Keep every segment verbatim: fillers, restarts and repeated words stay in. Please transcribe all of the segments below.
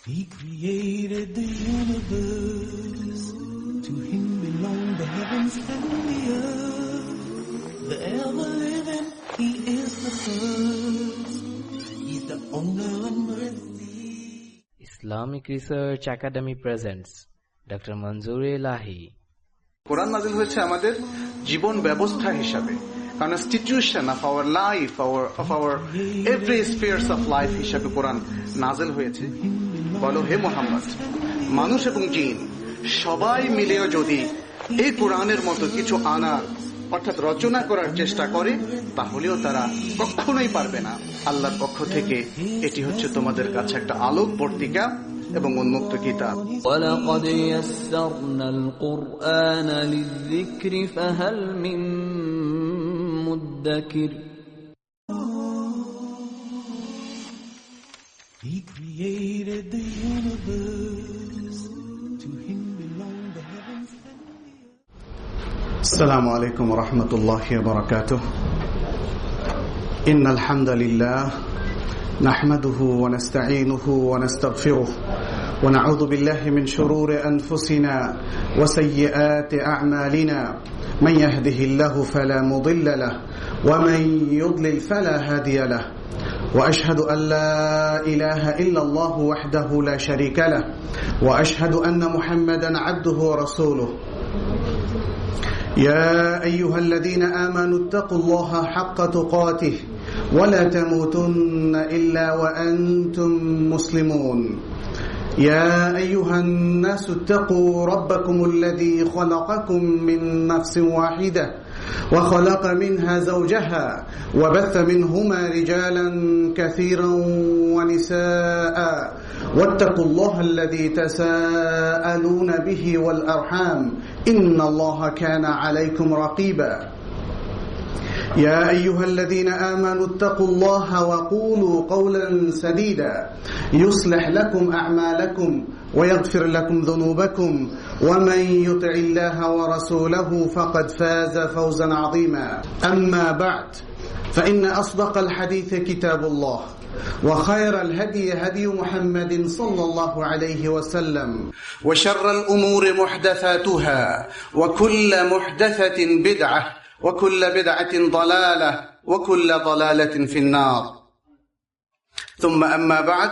He created the universe. To him belong the heavens and the earth. The ever-living, he is the first. He's the owner of mercy. Islamic Research Academy presents Doctor Manzoor Elahi. কোরআন নাযিল হয়েছে আমাদের জীবন ব্যবস্থা হিসাবে, constitution of our life, our of our every spheres of life হিসাবে Quran নাযিল হয়েছে। বলো হে মুহাম্মদ, মানুষ এবং জিন সবাই মিলেও যদি এই কোরআনের মতো কিছু আনার অর্থাৎ রচনা করার চেষ্টা করে, তাহলেও তারা কখনোই পারবে না। আল্লাহর পক্ষ থেকে এটি হচ্ছে তোমাদের কাছে একটা আলোক বর্তিকা এবং উন্মুক্ত কিতাব। ওয়ালাকাদ ইয়াসসারনাল কুরআনা লিযিকরি ফাহাল মিন মুদ্দাকির। He created the universe. To him belong the heavens and the earth. Assalamu alaikum wa rahmatullahi wa barakatuh. Innal hamdalillah nahmaduhu wa nasta'inuhu wa nastaghfiruh wa na'udhu billahi min shururi anfusina wa sayyiati a'malina. Man yahdihillahu fala mudilla lahu wa man yudlil fala hadiya lahu. وأشهد أن لا إله إلا الله وحده لا شريك له وأشهد أن محمدا عبده ورسوله. يا أيها الذين آمنوا اتقوا الله حق تقاته ولا تموتن إلا وأنتم مسلمون. يا أيها الناس اتقوا ربكم الذي خلقكم من نفس واحدة وخلق منها زوجها وبث منهما رجالا كثيرا ونساء واتقوا الله الذي تساءلون به والأرحام إن الله كان عليكم رقيبا. يا أيها الذين آمنوا اتقوا الله وقولوا قولا سديدا يصلح لكم أعمالكم ويغفر لكم ذنوبكم ومن يطع الله ورسوله فقد فاز فوزا عظيما. أما بعد فإن أصدق الحديث كتاب الله وخير الهدي هدي محمد صلى الله عليه وسلم وشر الأمور محدثاتها وكل محدثة بدعة وكل بدعة ضلالة وكل ضلالة في النار. ثم أما بعد,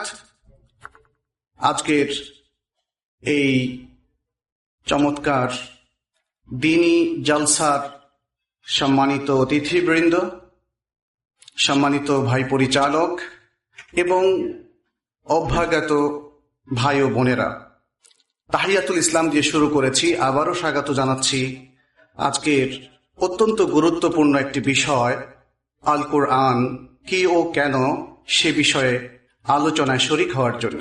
আজকের এই চমৎকার দিনী জলসার সম্মানিত অতিথিবৃন্দ, সম্মানিত ভাই পরিচালক এবং অভ্যাগত ভাই ও বোনেরা, তাহিয়াতুল ইসলাম দিয়ে শুরু করেছি। আবারও স্বাগত জানাচ্ছি আজকের অত্যন্ত গুরুত্বপূর্ণ একটি বিষয়, আল কোরআন কি ও কেন, সে বিষয়ে আলোচনায় শরীক হওয়ার জন্য।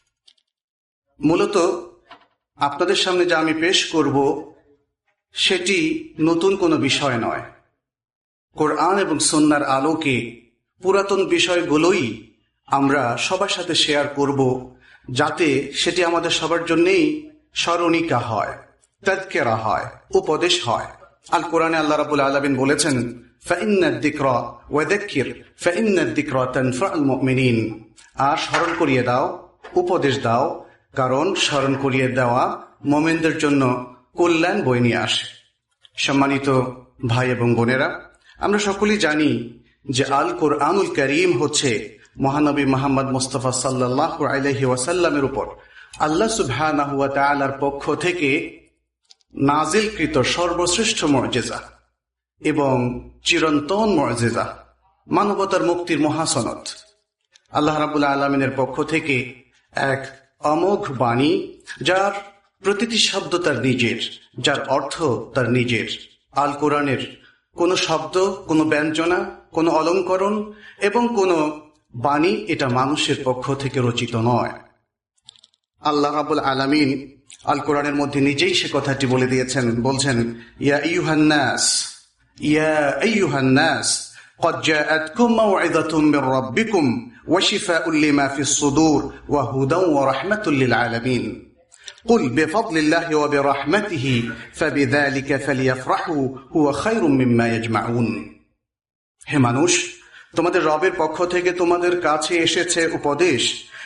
মূলত আপনাদের সামনে যা আমি পেশ করব সেটি নতুন কোনো বিষয় নয়। কোরআন এবং সুন্নাহর আলোকে পুরাতন বিষয়গুলোই আমরা সবার সাথে শেয়ার করব, যাতে সেটি আমাদের সবার জন্যই স্মরণিকা হয়, তাযকিরা হয়, উপদেশ হয়। আল কোরআনে আল্লাহ রাব্বুল আলামিন বলেছেন, ফাইন্নাদ যিকরা ওয়াযাক্কির ফাইন্নাদ যিকরা তানফাউল মুমিনিন। আর স্মরণ করিয়ে দাও, উপদেশ দাও, কারণ স্মরণ করিয়ে দেওয়া মুমিনদের জন্য কল্যাণ বয়ে নিয়ে আসে। সম্মানিত ভাই এবং বোনেরা, আমরা সকলেই জানি যে আল কোরআনুল কারীম হচ্ছে মহানবী মুহাম্মদ মুস্তাফা সাল্লাল্লাহু আলাইহি ওয়াসাল্লামের উপর আল্লাহ সুবহানাহু ওয়া তাআলার পক্ষ থেকে নাজিলকৃত সর্বশ্রেষ্ঠ মুজিজা এবং চিরন্তন মুজিজা, মানবতার মুক্তির মহাসনদ। আল্লাহ রাব্বুল আলামিনের পক্ষ থেকে এক অমোঘ বাণী, যার প্রতিটি শব্দ তার নিজের, যার অর্থ তার নিজের। আল কোরআনের কোন শব্দ, কোন ব্যঞ্জনা, কোন অলঙ্করণ এবং কোন বাণী এটা মানুষের পক্ষ থেকে রচিত নয়। আল্লাহ রাব্বুল আলামিন আল কোরআনের মধ্যে নিজেই সে কথাটি বলে দিয়েছেন, বলছেন, ইয়া আইয়ুহান নাস ইয়া আইয়ুহান নাস قد جاءتكم موعظة من ربكم وشفاء لما في الصدور وهدى ورحمة للعالمين قل بفضل الله وبرحمته فبذلك فليفرحوا هو خير مما يجمعون. হে মানুষ, তোমাদের রবের পক্ষ থেকে তোমাদের কাছে এসেছে উপদেশ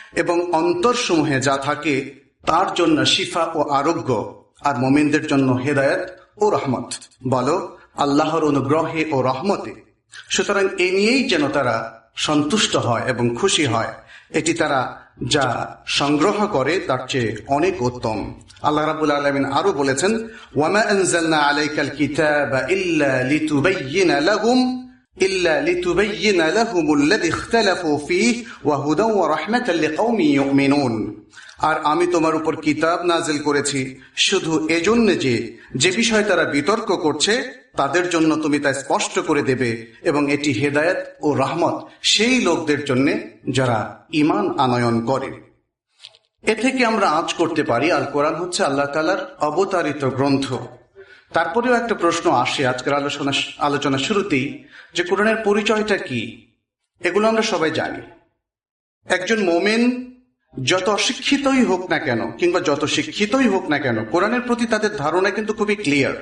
এবং অন্তরসমূহে যা থাকে তার জন্য শিফা ও আরোগ্য, আর মুমিনদের জন্য হেদায়েত ও রহমত। বলো আল্লাহর অনুগ্রহে ও রহমতে। সুতরাং এ নিয়েই যেন তারা সন্তুষ্ট হয় এবং খুশি হয়, এটি তারা যা সংগ্রহ করে তার চেয়ে অনেক উত্তম। আল্লাহ রাব্বুল আলামিন আরো বলেছেন, ওয়ামা আনজালনা আলাইকাল কিতাবা ইল্লা লিতুবাইয়িনা লাহুম ইল্লা লিতুবাইয়িনা লাহুমুল্লাযী ইখতালাফু ফীহি ওয়া হুদাও ওয়া রাহমাতাল লিকাওমিন ইউমিনুন। আর আমি তোমার উপর কিতাব নাজিল করেছি শুধু এজন্য যে যে বিষয় তারা বিতর্ক করছে তাদের জন্য তুমি তা স্পষ্ট করে দেবে, এবং এটি হেদায়েত ও রহমত সেই লোকদের জন্য যারা ঈমান আনয়ন করে। এ থেকে আমরা আঁচ করতে পারি আল কোরআন হচ্ছে আল্লাহ তাআলার অবতারিত গ্রন্থ। তারপরেও একটা প্রশ্ন আসে আজকের আলোচনা আলোচনা শুরুতেই, যে কোরআনের পরিচয়টা কি? এগুলো আমরা সবাই জানি। একজন মুমিন যত অশিক্ষিতই হোক না কেন কিংবা যত শিক্ষিতই হোক না কেন, কোরআনের প্রতি তাদের ধারণা কিন্তু খুবই ক্লিয়ার।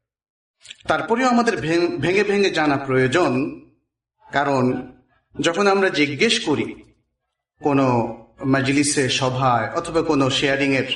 তারপরেও আমাদের ভেঙে ভেঙে জানা প্রয়োজন, কারণ যখন আমরা জিজ্ঞেস করি কোনো মাজলিসে, সভায় অথবা কোনো শেয়ারিং এর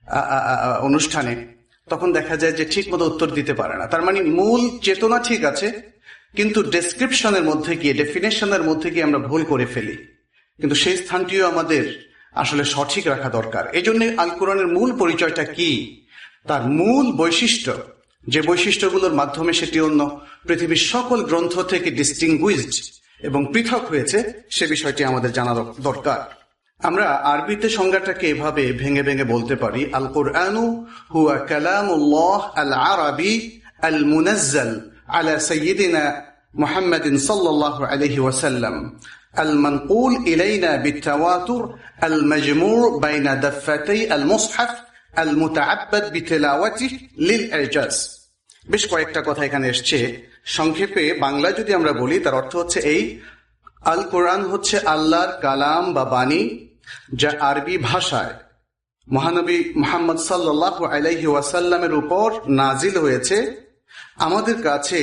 অনুষ্ঠানে, তখন দেখা যায় যে ঠিক মতো উত্তর দিতে পারে না। তার মানে মূল চেতনা ঠিক আছে, কিন্তু ডেসক্রিপশনের মধ্যে গিয়ে, ডেফিনেশনের মধ্যে গিয়ে আমরা ভুল করে ফেলি। কিন্তু সেই স্থানটিও আমাদের আসলে সঠিক রাখা দরকার। এই জন্য আল কোরআনের মূল পরিচয়টা কি, তার মূল বৈশিষ্ট্য, যে বৈশিষ্ট্যগুলোর মাধ্যমে সেটি অন্য পৃথিবীর সকল গ্রন্থ থেকে ডিস্টিংগুইজড এবং পৃথক হয়েছে, সে বিষয়টি আমাদের জানা দরকার। আমরা আরবিতে সংজ্ঞাটাকে এভাবে ভেঙে ভেঙে বলতে পারি, আল কোরআনু হুয়া কালামুল্লাহ আল আরবি আল মুনাজ্জাল আলা সাইয়্যিদিনা মুহাম্মাদিন সাল্লাল্লাহু আলাইহি ওয়াসাল্লাম المنقول إلينا بالتواتر المجموع بين دفتي المصحف المتعبد بتلاوته للإعجاز। বেশ কয়েকটা কথা এখানে এসছে, সংক্ষেপে বাংলা যদি আমরা বলি তার অর্থ হচ্ছে এই, আল কোরআন হচ্ছে আল্লাহর কালাম বা বাণী, যা আরবি ভাষায় মহানবী মুহাম্মদ সাল্লাল্লাহু আলাইহি ওয়াসাল্লামের উপর নাজিল হয়েছে। আমাদের কাছে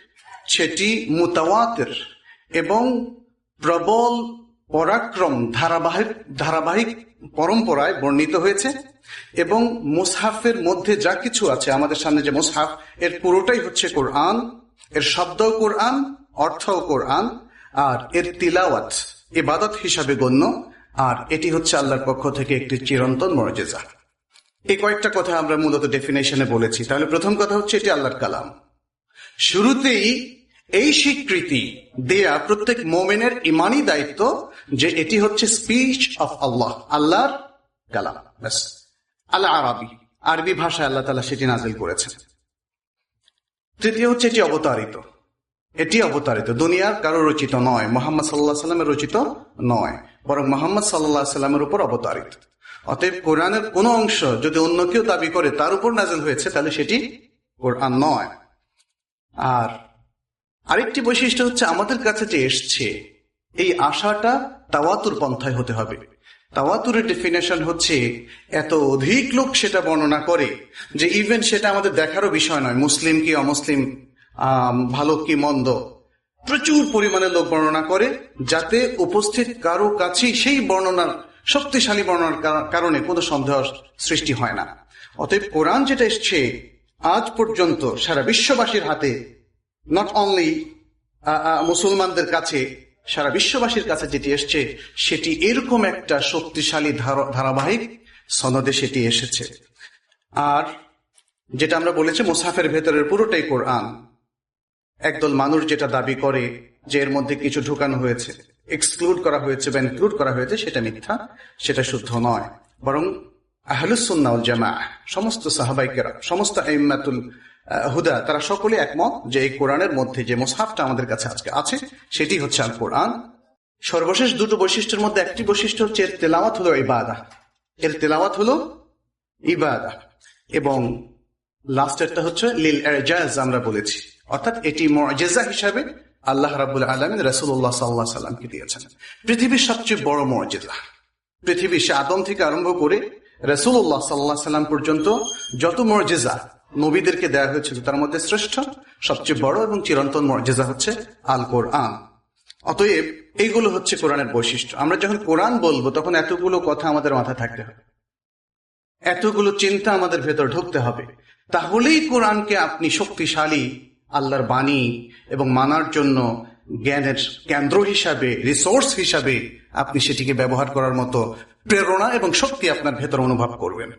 সেটি মুতাওয়াতির এবং প্রবল পরাক্রম ধারাবাহিক ধারাবাহিক পরম্পরায় বর্ণিত হয়েছে, এবং মুসহাফের মধ্যে যা কিছু আছে, আমাদের সামনে যে মুসহাফ, এর পুরোটাই হচ্ছে কোরআন, এর শব্দ কোরআন, অর্থ কোরআন, আর এর তিলাওয়াত ইবাদত হিসাবে গণ্য, আর এটি হচ্ছে আল্লাহর পক্ষ থেকে একটি চিরন্তন মুজিজা। এই কয়েকটা কথা আমরা মূলত ডেফিনেশনে বলেছি। তাহলে প্রথম কথা হচ্ছে এটি আল্লাহর কালাম। শুরুতেই এই স্বীকৃতি দেয়া প্রত্যেক মোমেনের ইমানি দায়িত্ব যে এটি হচ্ছে স্পিচ অফ আল্লাহ, আল্লাহর কালাম। ব্যাস, আল্লাহ আরবি, আরবি ভাষায় আল্লাহ তাআলা সেটি নাজিল করেছেন। তৃতীয় হচ্ছে এটি অবতারিত। এটি অবতারিত, দুনিয়ার কারো রচিত নয়, মুহাম্মদ সাল্লাল্লাহু আলাইহি ওয়াসাল্লামের রচিত নয়, বরং মুহাম্মদ সাল্লাল্লাহু আলাইহি ওয়াসাল্লামের উপর অবতারিত। অতএব কোরআনের কোনো অংশ যদি অন্য কেউ দাবি করে তার উপর নাজিল হয়েছে, তাহলে সেটি কোরআন নয়। আর আরেকটি বৈশিষ্ট্য হচ্ছে আমাদের কাছে যে এসছে, এই আশাটা তাওয়াতুর পন্থায় হতে হবে। তাওয়াতুরের ডেফিনেশন হচ্ছে এত অধিক লোক সেটা বর্ণনা করে যে ইভেন সেটা আমাদের দেখারও বিষয় নয়, মুসলিম কি অমুসলিম, ভালো কি মন্দ, প্রচুর পরিমাণে লোক বর্ণনা করে, যাতে উপস্থিত কারো কাছেই সেই বর্ণনার, শক্তিশালী বর্ণনার কারণে কোনো সন্দেহ সৃষ্টি হয় না। অতএব কোরআন যেটা এসছে আজ পর্যন্ত সারা বিশ্ববাসীর হাতে, নট অনলি মুসলমানদের কাছে, সারা বিশ্ববাসীর কাছে যেটি এসছে সেটি এরকম একটা শক্তিশালী ধারাবাহিক সনদে সেটি এসেছে। আর যেটা আমরা বলেছি মুসহাফের ভেতরের পুরোটাই কোরআন। একদল মানুষ যেটা দাবি করে যে এর মধ্যে কিছু ঢুকানো হয়েছে, এক্সক্লুড করা হয়েছে বা ইনক্লুড করা হয়েছে, সেটা মিথ্যা, সেটা শুদ্ধ নয়। বরং আহলুস সুন্নাহ ওয়াল জামাআহ, সমস্ত সাহাবায়ে কেরাম, সমস্ত আইম্মাতুল হুদা, তারা সকলে একমত যে এই কোরআনের মধ্যে যে মুসহাফটা আমাদের কাছে আজকে আছে সেটি হচ্ছে আল কোরআন। সর্বশেষ দুটো বৈশিষ্ট্যের মধ্যে একটি বৈশিষ্ট্য হচ্ছে এর তেলাওয়াত হলো ইবাদা, এর তেলাওয়াত হলো ইবাদা, এবং লাস্টেরটা হচ্ছে লিল ইজাজ, আমরা বলেছি, অর্থাৎ এটি মুজিজা হিসাবে আল্লাহ রাব্বুল আলামিন রাসূলুল্লাহ সাল্লাল্লাহু আলাইহি ওয়াসাল্লামকে দিয়েছেন। পৃথিবীর সবচেয়ে বড় মুজিজা, পৃথিবী সে আদম থেকে আরম্ভ করে রাসূলুল্লাহ সাল্লাল্লাহু আলাইহি ওয়াসাল্লাম পর্যন্ত যত মুজিজা নবীদেরকে দেয়া হয়েছিল তার মধ্যে শ্রেষ্ঠ, সবচেয়ে বড় এবং চিরন্তন মুজিজা হচ্ছে আল কোরআন। অতএব এইগুলো হচ্ছে কোরআনের বৈশিষ্ট্য। আমরা যখন কোরআন বলবো তখন এতগুলো কথা আমাদের মাথায় থাকতে হবে, এতগুলো চিন্তা আমাদের ভেতর ঢুকতে হবে, তাহলেই কোরআনকে আপনি শক্তিশালী আল্লাহর বাণী এবং মানার জন্য জ্ঞানের কেন্দ্র হিসাবে, রিসোর্স হিসাবে আপনি সেটিকে ব্যবহার করার মতো প্রেরণা এবং শক্তি আপনার ভেতর অনুভব করবেন।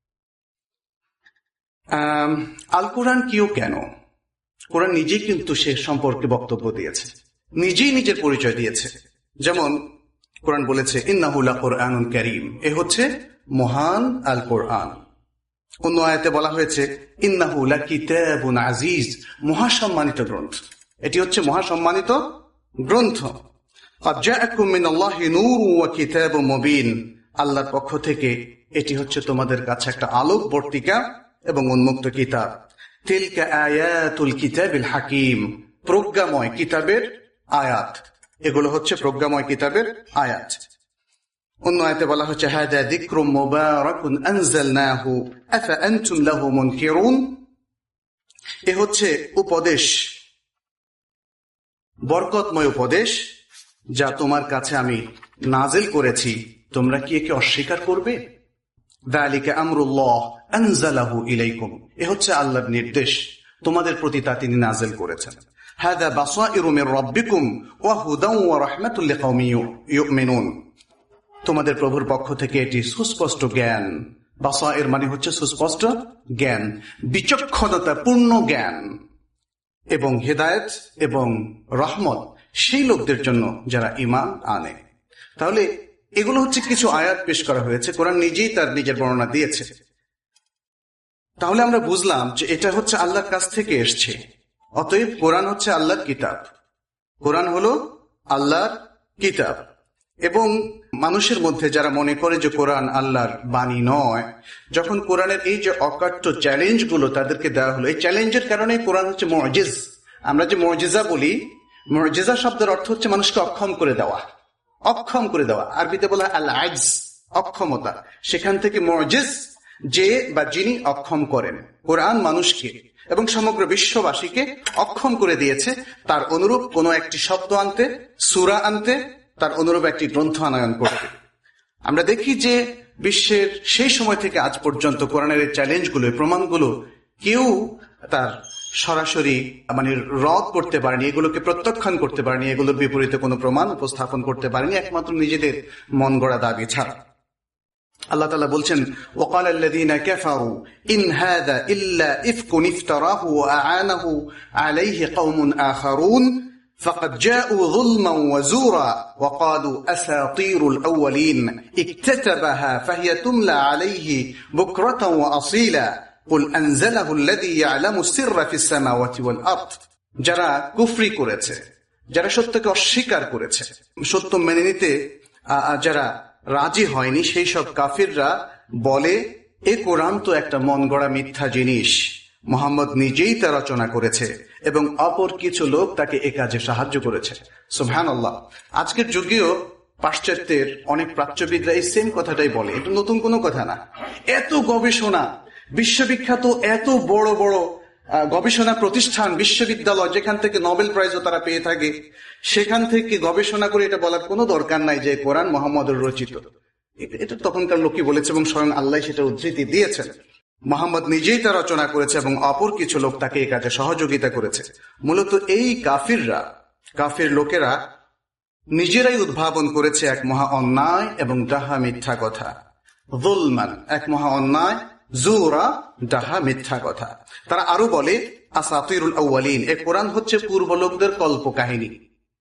আল কোরআন কিও কেন? কোরআন নিজেই কিন্তু সে সম্পর্কে বক্তব্য দিয়েছে, নিজেই নিজের পরিচয় দিয়েছে। যেমন কোরআন বলেছে ইন্নাহু লাকুরআনুন কারীম, এ হচ্ছে মহান আল কোরআন। অন্য আয়াতে বলা হয়েছে ইন্নাহু লাকিতাবুন আজিজ, মহাসম্মানিত গ্রন্থ। এটি হচ্ছে মহাসম্মানিত গ্রন্থ। ক্বাদ জাআকুম মিনাল্লাহি নূরুন ওয়া কিতাবুম মুবিন, আল্লাহর পক্ষ থেকে এটি হচ্ছে তোমাদের কাছে একটা আলোকবর্তিকা এবং উন্মুক্ত কিতাব। তিলকা আয়াতুল কিতাবিল হাকিম, প্রজ্ঞাময় কিতাবের আয়াত, এগুলো হচ্ছে প্রজ্ঞাময় কিতাবের আয়াত। অন্য আয়াতে বলা হচ্ছে হাদা যিকরুম মুবারাকুন আনজালনাহু আফা আনতুম লাহু মুনকিরুন, এ হচ্ছে উপদেশ, বরকতময় উপদেশ যা তোমার কাছে আমি নাজিল করেছি, তোমরা কি একে অস্বীকার করবে? যালিকা আমরুল্লাহ আনজালাহু ইলাইকুম, এ হচ্ছে আল্লাহর নির্দেশ, তোমাদের প্রতি তা তিনি নাজিল করেছেন। হাদা বাসাইরু মির রাব্বিকুম ওয়া হুদান ওয়া রাহমাতুল লিকাওমিন ইউমিনুন, তোমাদের প্রভুর পক্ষ থেকে এটি সুস্পষ্ট জ্ঞান। বাসাইর মানে হচ্ছে সুস্পষ্ট জ্ঞান, বিচক্ষণতা পূর্ণ জ্ঞান এবং হেদায়েত এবং রহমত সেই লোকদের জন্য যারা ঈমান আনে। তাহলে এগুলো হচ্ছে কিছু আয়াত পেশ করা হয়েছে, কোরআন নিজেই তার নিজের বর্ণনা দিয়েছে। তাহলে আমরা বুঝলাম যে এটা হচ্ছে আল্লাহর কাছ থেকে এসছে, অতএব কোরআন হচ্ছে আল্লাহর কিতাব। কোরআন হলো আল্লাহর কিতাব। এবং মানুষের মধ্যে যারা মনে করে যে কোরআন আল্লাহর বাণী নয়, যখন কোরআনের এই যে অকাট্য চ্যালেঞ্জ গুলো তাদেরকে দেওয়া হলো, এই চ্যালেঞ্জের কারণে কোরআন হচ্ছে মুজিজ। আমরা যে মুজিজা বলি, মুজিজা শব্দের অর্থ হচ্ছে মানুষকে অক্ষম করে দেওয়া, অক্ষম করে দেওয়া। আরবিতে বলা আল আজজ, অক্ষমতা, সেখান থেকে মুজিজ যে বা যিনি অক্ষম করেন। কোরআন মানুষকে এবং সমগ্র বিশ্ববাসীকে অক্ষম করে দিয়েছে তার অনুরূপ কোন একটি শব্দ আনতে, সূরা আনতে, তার অনুরূপ একটি গ্রন্থ আনয়ন করতে। আমরা দেখি যে বিশ্বের সেই সময় থেকে আজ পর্যন্ত কোরআনের এই চ্যালেঞ্জগুলো, প্রমাণগুলো কেউ তার সরাসরি মানে রদ করতে পারেনি, এগুলোকে প্রত্যাখ্যান করতে পারেনি, এগুলোর বিপরীতে কোনো প্রমাণ উপস্থাপন করতে পারেনি, একমাত্র নিজেদের মন গড়া দাবি ছাড়া। আল্লাহ তাআলা বলছেন ওয়াকাল আল্লাযীনা কাফারু ইন হাযা ইল্লা ইফকুন ইফতারাহু ওয়া আ'ানাহু আলাইহি কওমুন আখারুন ফাকাদ জাউ যুলমান ওয়া যুরা ওয়া ক্বালু আসাতীরুল আউয়ালিন ইকতাতাবাহা ফাহিয়া তুমলা আলাইহি বুকরাতান ওয়া আসীলা কুল আনজালাহু আল্লাযী ইয়া'লামুস সিররা ফিস সামাওয়াতি ওয়াল আরদ। যারা কুফরি করেছে, যারা সত্যকে অস্বীকার করেছে, সত্য মেনে নিতে যারা রাজি হয়নি, সেই সব কাফিররা বলে এ কোরআন তো একটা মন গড়া মিথ্যা জিনিস, মুহাম্মদ নিজেই তা রচনা করেছে এবং অপর কিছু লোক তাকে এ কাজে সাহায্য করেছে। সুবহানাল্লাহ। আজকের যুগেও পাশ্চাত্যের অনেক প্রাচ্যবিদরা এই সেম কথাটাই বলে, এটা নতুন কোনো কথা না। এত গবেষণা, বিশ্ববিখ্যাত এত বড় বড় গবেষণা প্রতিষ্ঠান, বিশ্ববিদ্যালয়, যেখান থেকে নোবেল প্রাইজও তারা পেয়ে থাকে, সেখান থেকে গবেষণা করে এটা বলার কোনো দরকার নাই যে কোরআন মুহাম্মদের রচিত। এটা তখনকার লোকই বলেছে এবং স্বয়ং আল্লাহ সেটা উদ্ধৃতি দিয়েছেন। মুহাম্মদ নিজেই তা রচনা করেছে এবং অপর কিছু লোক তাকে এই কাজে সহযোগিতা করেছে। মূলত এই কাফিররা, কাফির লোকেরা নিজেরাই উদ্ভাবন করেছে এক মহা অন্যায় এবং ডাহা মিথ্যা কথা। যুলমান, এক মহা অন্যায়, জুরা, ডাহা মিথ্যা কথা। তারা আরো বলে আসাতিরুল আউয়ালিন, এ কোরআন হচ্ছে পূর্ব লোকদের কল্প কাহিনী।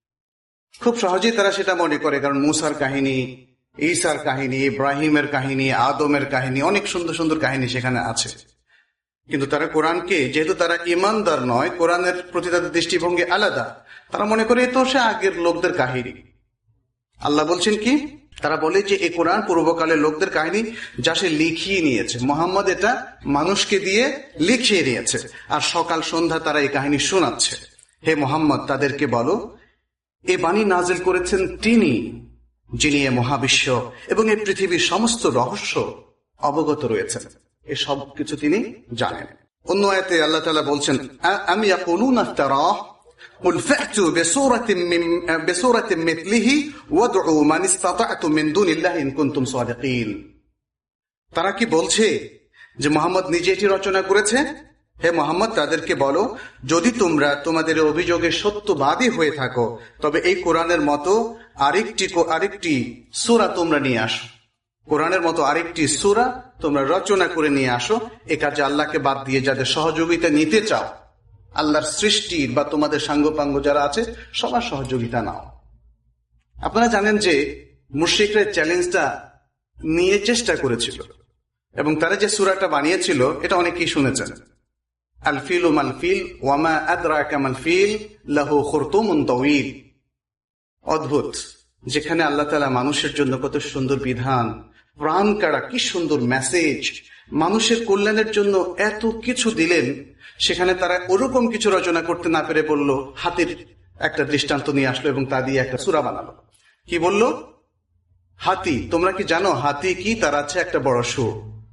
খুব সহজেই তারা সেটা মনে করে, কারণ মুসার কাহিনী, ঈসার কাহিনী, ইব্রাহিমের কাহিনী, আদমের কাহিনী, অনেক সুন্দর সুন্দর কাহিনী সেখানে আছে। কিন্তু তারা কোরআনকে, যেহেতু তারা ইমানদার নয়, কোরআনের প্রতি তাদের দৃষ্টিভঙ্গি আলাদা, তারা মনে করে এ তো সে আগের লোকদের কাহিনী। আল্লাহ বলছেন কি, তারা বলে যে এই কোরআন পূর্বকালের লোকদের কাহিনী যা সে লিখিয়ে নিয়েছে, মুহাম্মদ এটা মানুষকে দিয়ে লিখিয়ে নিয়েছে, আর সকাল সন্ধ্যা তারা এই কাহিনী শোনাচ্ছে। হে মুহাম্মদ, তাদেরকে বলো এ বাণী নাজিল করেছেন তিনি, যিনি এ মহাবিশ্ব এবং এই পৃথিবীর সমস্ত রহস্য অবগত রয়েছেন, এ সব কিছু তিনি জানেন। অন্য আয়াতে আল্লাহ তাআলা বলছেন আম ইয়াকুলুনা ইফতারাহ قل فأتوا بسورة من بسورة مثله وادعوا من استطعتم من دون الله إن كنتم صادقين। তারা কি বলছে যে মুহাম্মদ নিজে এটি রচনা করেছে? হে মুহাম্মদ, তাদেরকে বলো, যদি তোমরা তোমাদের অভিযোগে সত্যবাদী হয়ে থাকো তবে এই কোরআনের মতো আরেকটি আরেকটি সূরা তোমরা নিয়ে আসো, কোরআনের মতো আরেকটি সূরা তোমরা রচনা করে নিয়ে আসো। এ কাজে আল্লাহকে বাদ দিয়ে যাদের সহযোগিতা নিতে চাও, আল্লাহর সৃষ্টির বা তোমাদের সাঙ্গপাঙ্গ যারা আছে সবার সহযোগিতা নাও। আপনারা জানেন যে মুশরিকরা চ্যালেঞ্জটা নিয়ে চেষ্টা করেছিল এবং তারা যে সূরাটা বানিয়েছিল এটা অনেকেই শুনেছেন। আল ফিল মাল ফিল ওয়ামা আদরাকা মাল ফিল লাহু খুরতুমুন তাওয়িল। অদ্ভুত, যেখানে আল্লাহ তাআলা মানুষের জন্য কত সুন্দর বিধান, প্রাণ কাড়া কি সুন্দর মেসেজ, মানুষের কল্যাণের জন্য এত কিছু দিলেন, সেখানে তারা ওরকম কিছু রচনা করতে না পেরে বলল, হাতির একটা দৃষ্টান্ত নিয়ে আসলো এবং তা দিয়ে একটা সূরা বানালো। কি বলল? হাতি। তোমরা কি জানো হাতি কি? তার আছে একটা বড় সুর।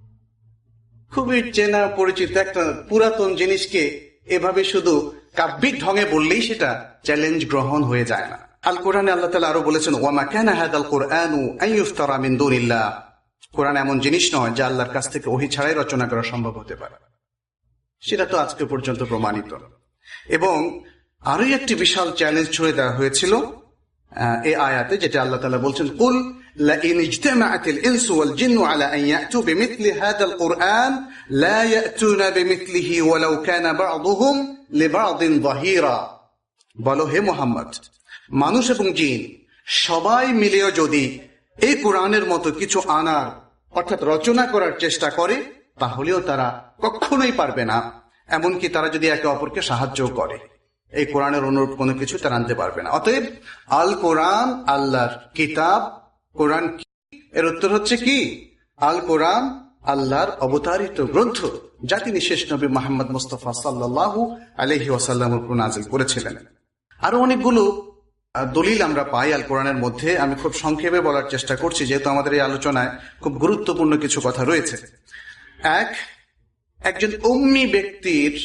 খুবই চেনা পরিচিত একটা পুরাতন জিনিসকে এভাবে শুধু কাব্যিক ঢঙে বললেই সেটা চ্যালেঞ্জ গ্রহণ হয়ে যায় না। আল কোরআনে আল্লাহ তাআলা আরো বলেছেন, ওয়ামা কানা হাদাল কুরআনু আন ইফতারা মিন দুনিল্লাহ। কোরআন এমন জিনিস নয় যা আল্লাহর কাছ থেকে ওহী ছাড়াই রচনা করা সম্ভব হতে পারে। সেটা তো আজকে পর্যন্ত প্রমাণিত। এবং আরো একটি বিশাল চ্যালেঞ্জ ছুড়ে দেওয়া হয়েছিল এই আয়াতে, যেটা আল্লাহ তাআলা বলছেন, কুল লাইন ইজতামাআতিল ইনসু ওয়াল জিন্নু আলা আন ইয়াতু বিমিথলি হাদাল কুরআন লা ইয়াতুনা বিমিথলিহি ওয়ালাউ কানা বা'দুহুম লিবা'দিন যাহিরা। বলো হে মুহাম্মদ, মানুষ এবং জিন সবাই মিলেও যদি এই কোরআনের মতো কিছু আনার অর্থাৎ রচনা করার চেষ্টা করে তাহলেও তারা কখনোই পারবে না। এমনকি তারা যদি একে অপরকে সাহায্য করে, এই কোরআনের অনুরূপ কোনো কিছু তারা আনতে পারবে না। অতএব আল কোরআন আল্লাহর কিতাব। কোরআন কি? এর উত্তর হচ্ছে কি? আল কোরআন আল্লাহর অবতারিত গ্রন্থ, যা তিনি শেষ নবী মুহাম্মদ মুস্তাফা সাল্লাল্লাহু আলাইহি ওয়াসাল্লামের উপর নাযিল করেছিলেন। আরো অনেকগুলো দলিল আমরা পাই আল কোরআনের মধ্যে। আমি খুব সংক্ষেপে বলার চেষ্টা করছি, যেহেতু আমাদের এই আলোচনায় খুব গুরুত্বপূর্ণ কিছু কথা রয়েছে। এক, একজন উম্মি ব্যক্তির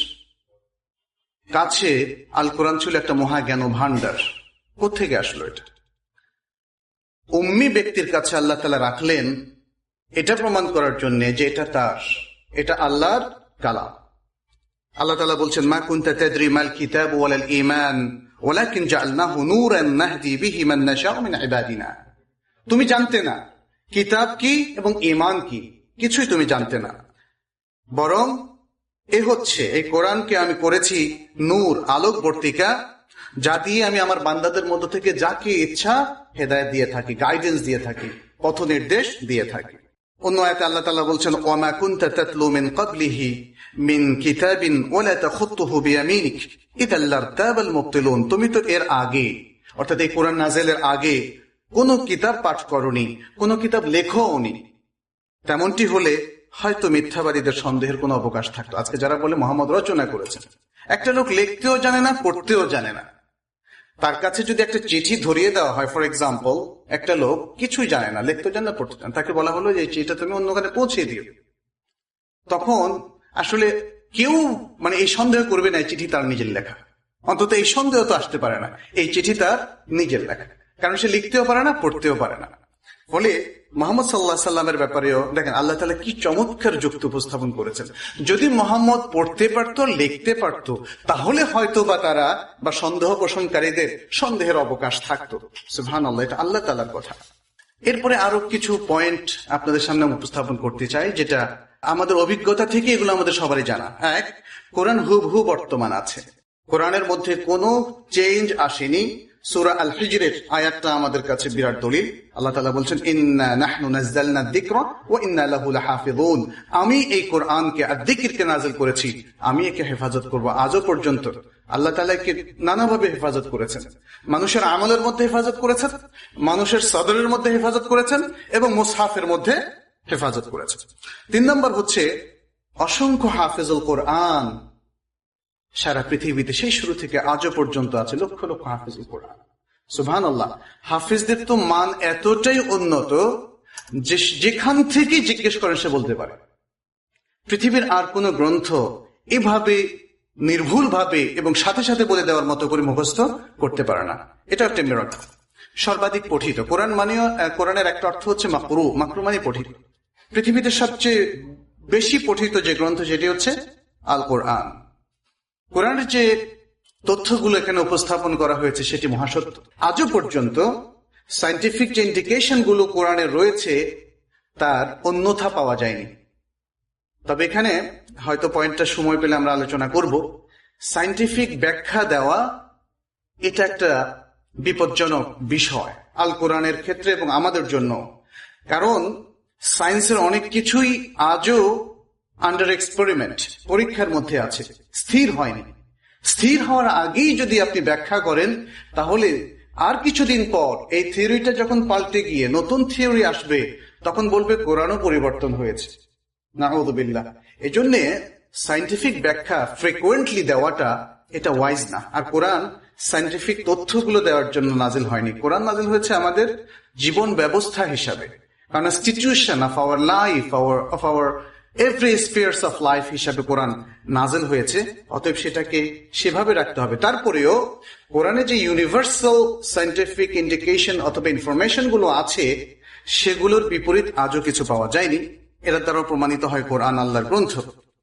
কাছে আল কোরআন ছিল একটা মহাজ্ঞান ভান্ডার। কোত্থেকে আসলো এটা? উম্মি ব্যক্তির কাছে আল্লাহ তাআলা রাখলেন এটা প্রমাণ করার জন্য যে এটা তার, এটা আল্লাহর কালাম। আল্লাহ তাআলা বলছেন, মা কুনতা তাদরি মাল কিতাব ওয়ালাল ঈমান ওয়ালাকিন জাআলনাহু নূরান নাহদি বিহি মান নাশাউ মিন ইবাদিনা। তুমি জানতে না কিতাব কি এবং ঈমান কি, কিছুই তুমি জানতে না, বরং এ হচ্ছে এই কোরআনকে আমি করেছি নূর, আলোক বর্তিকা, যা দিয়ে আমি আমার বান্দাদের মধ্য থেকে যাকে ইচ্ছা হেদায়েত দিয়ে থাকি, গাইডেন্স দিয়ে থাকি, পথ নির্দেশ দিয়ে থাকি। অন্য আয়াতে আল্লাহ তাআলা বলছেন, ওয়ামা কুনতা তাতলু মিন ক্বাবলিহি মিন কিতাবিন ওয়ালা তাখুতুহু বিয়ামিনিক ইযাল লারতাবাল মুবতিলুন। তুমি তো এর আগে, অর্থাৎ এই কোরআন নাযিলের আগে কোনো কিতাব পাঠ করনি, কোনো কিতাব লেখোনি। তেমনটি হলে হয়তো মিথ্যাবাদীদের সন্দেহের কোনো অবকাশ থাকতো। আজকে যারা বলে মুহাম্মদ রচনা করেছেন, একটা লোক লিখতেও জানে না, পড়তেও জানে না, তার কাছে যদি একটা চিঠি ধরিয়ে দেওয়া হয়, ফর এক্সাম্পল, একটা লোক কিছুই জানে না, লিখতেও জানে না, পড়তে জানে, তাকে বলা হলো যে এই চিঠিটা তুমি অন্যখানে পৌঁছে দিও, তখন আসলে কেউ মানে এই সন্দেহ করবে না এই চিঠি তার নিজের লেখা। অন্তত এই সন্দেহ তো আসতে পারে না এই চিঠি তার নিজের লেখা, কারণ সে লিখতেও পারে না, পড়তেও পারে না। ফলে মুহাম্মদ সাল্লাল্লাহু আলাইহি সাল্লামের ব্যাপারেও দেখেন আল্লাহ তাআলা কি চমৎকার যুক্তি উপস্থাপন করেছেন। যদি মুহাম্মদ পড়তে পারত, লিখতে পারত, তাহলে হয়তো বা তারা বা সন্দেহ পোষণকারীদের সন্দেহের অবকাশ থাকতো। সুবহানাল্লাহ, এটা আল্লাহ তাআলার কথা। এরপরে আরো কিছু পয়েন্ট আপনাদের সামনে উপস্থাপন করতে চাই, যেটা আমাদের অভিজ্ঞতা থেকে এগুলো আমাদের সবারই জানা। এক, কোরআন হুবহু বর্তমান আছে, কোরআনের মধ্যে কোনো চেঞ্জ আসেনি। সূরা আল হিজরের আয়াতটা আমাদের কাছে বিরাট দলিল। আল্লাহ তাআলা বলছেন, ইন্না নাহনু নাযালনা যিকরা ওয়া ইন্না লাহু লাহাফিজুন। আমি এই কোরআনকে আর যিকিরকে নাযিল করেছি, আমি একে হেফাজত করব। আজও পর্যন্ত আল্লাহ তাআলা একে নানাভাবে হেফাজত করেছেন। মানুষের আমলের মধ্যে হেফাজত করেছেন, মানুষের সদরের মধ্যে হেফাজত করেছেন এবং মুসহাফের মধ্যে হেফাজত করেছেন। তিন নম্বর হচ্ছে অসংখ্য হাফেজুল কোরআন সারা পৃথিবীতে সেই শুরু থেকে আজও পর্যন্ত আছে, লক্ষ লক্ষ হাফেজুল কোরআন। সুবহানাল্লাহ, হাফেজদের তো মান এতটাই উন্নত যে যেখান থেকে জিজ্ঞেস করেন সে বলতে পারে। পৃথিবীর আর কোন গ্রন্থ এভাবে নির্ভুলভাবে এবং সাথে সাথে বলে দেওয়ার মতো করে মুখস্থ করতে পারে না। এটা একটা মিরাকল। সর্বাধিক পঠিত কোরআন মানে, কোরআনের একটা অর্থ হচ্ছে মাকরু। মাকরু মানে পঠিত। পৃথিবীতে সবচেয়ে বেশি পঠিত যে গ্রন্থ সেটি হচ্ছে আল কোরআন। কোরআনের যে তথ্যগুলো এখানে উপস্থাপন করা হয়েছে সেটি মহাসত্য। আজও পর্যন্ত সায়েন্টিফিক যে ইন্ডিকেশন গুলো কোরআনে রয়েছে তার অন্যথা পাওয়া যায়নি। তবে এখানে হয়তো পয়েন্টটা সময় পেলে আমরা আলোচনা করব। সায়েন্টিফিক ব্যাখ্যা দেওয়া এটা একটা বিপজ্জনক বিষয় আল কোরআনের ক্ষেত্রে এবং আমাদের জন্য। কারণ সায়েন্সের অনেক কিছুই আজও আন্ডার এক্সপেরিমেন্ট, পরীক্ষার মধ্যে আছে, স্থির হয়নি। স্থির হওয়ার আগেই যদি আপনি ব্যাখ্যা করেন তাহলে আর কিছুদিন পর এই থিওরিটা যখন পাল্টে গিয়ে নতুন থিওরি আসবে তখন বলবে কোরআনও পরিবর্তন হয়েছে। নাউযুবিল্লাহ। এই জন্য সায়েন্টিফিক ব্যাখ্যা ফ্রিকুয়েন্টলি দেওয়াটা এটা ওয়াইজ না। আর কোরআন সায়েন্টিফিক তথ্যগুলো দেওয়ার জন্য নাজিল হয়নি। কোরআন নাজিল হয়েছে আমাদের জীবন ব্যবস্থা হিসাবে, constitution of our life, of our every spheres of life হিসাবে কোরআন নাজিল হয়েছে। অতএব সেটাকে সেভাবে রাখতে হবে। তারপরেও কোরআনে যে ইউনিভার্সাল সায়েন্টিফিক ইন্ডিকেশন অথবা ইনফরমেশন গুলো আছে সেগুলোর বিপরীত আজও কিছু পাওয়া যায়নি। এর দ্বারা প্রমাণিত হয় কোরআন আল্লাহর গ্রন্থ।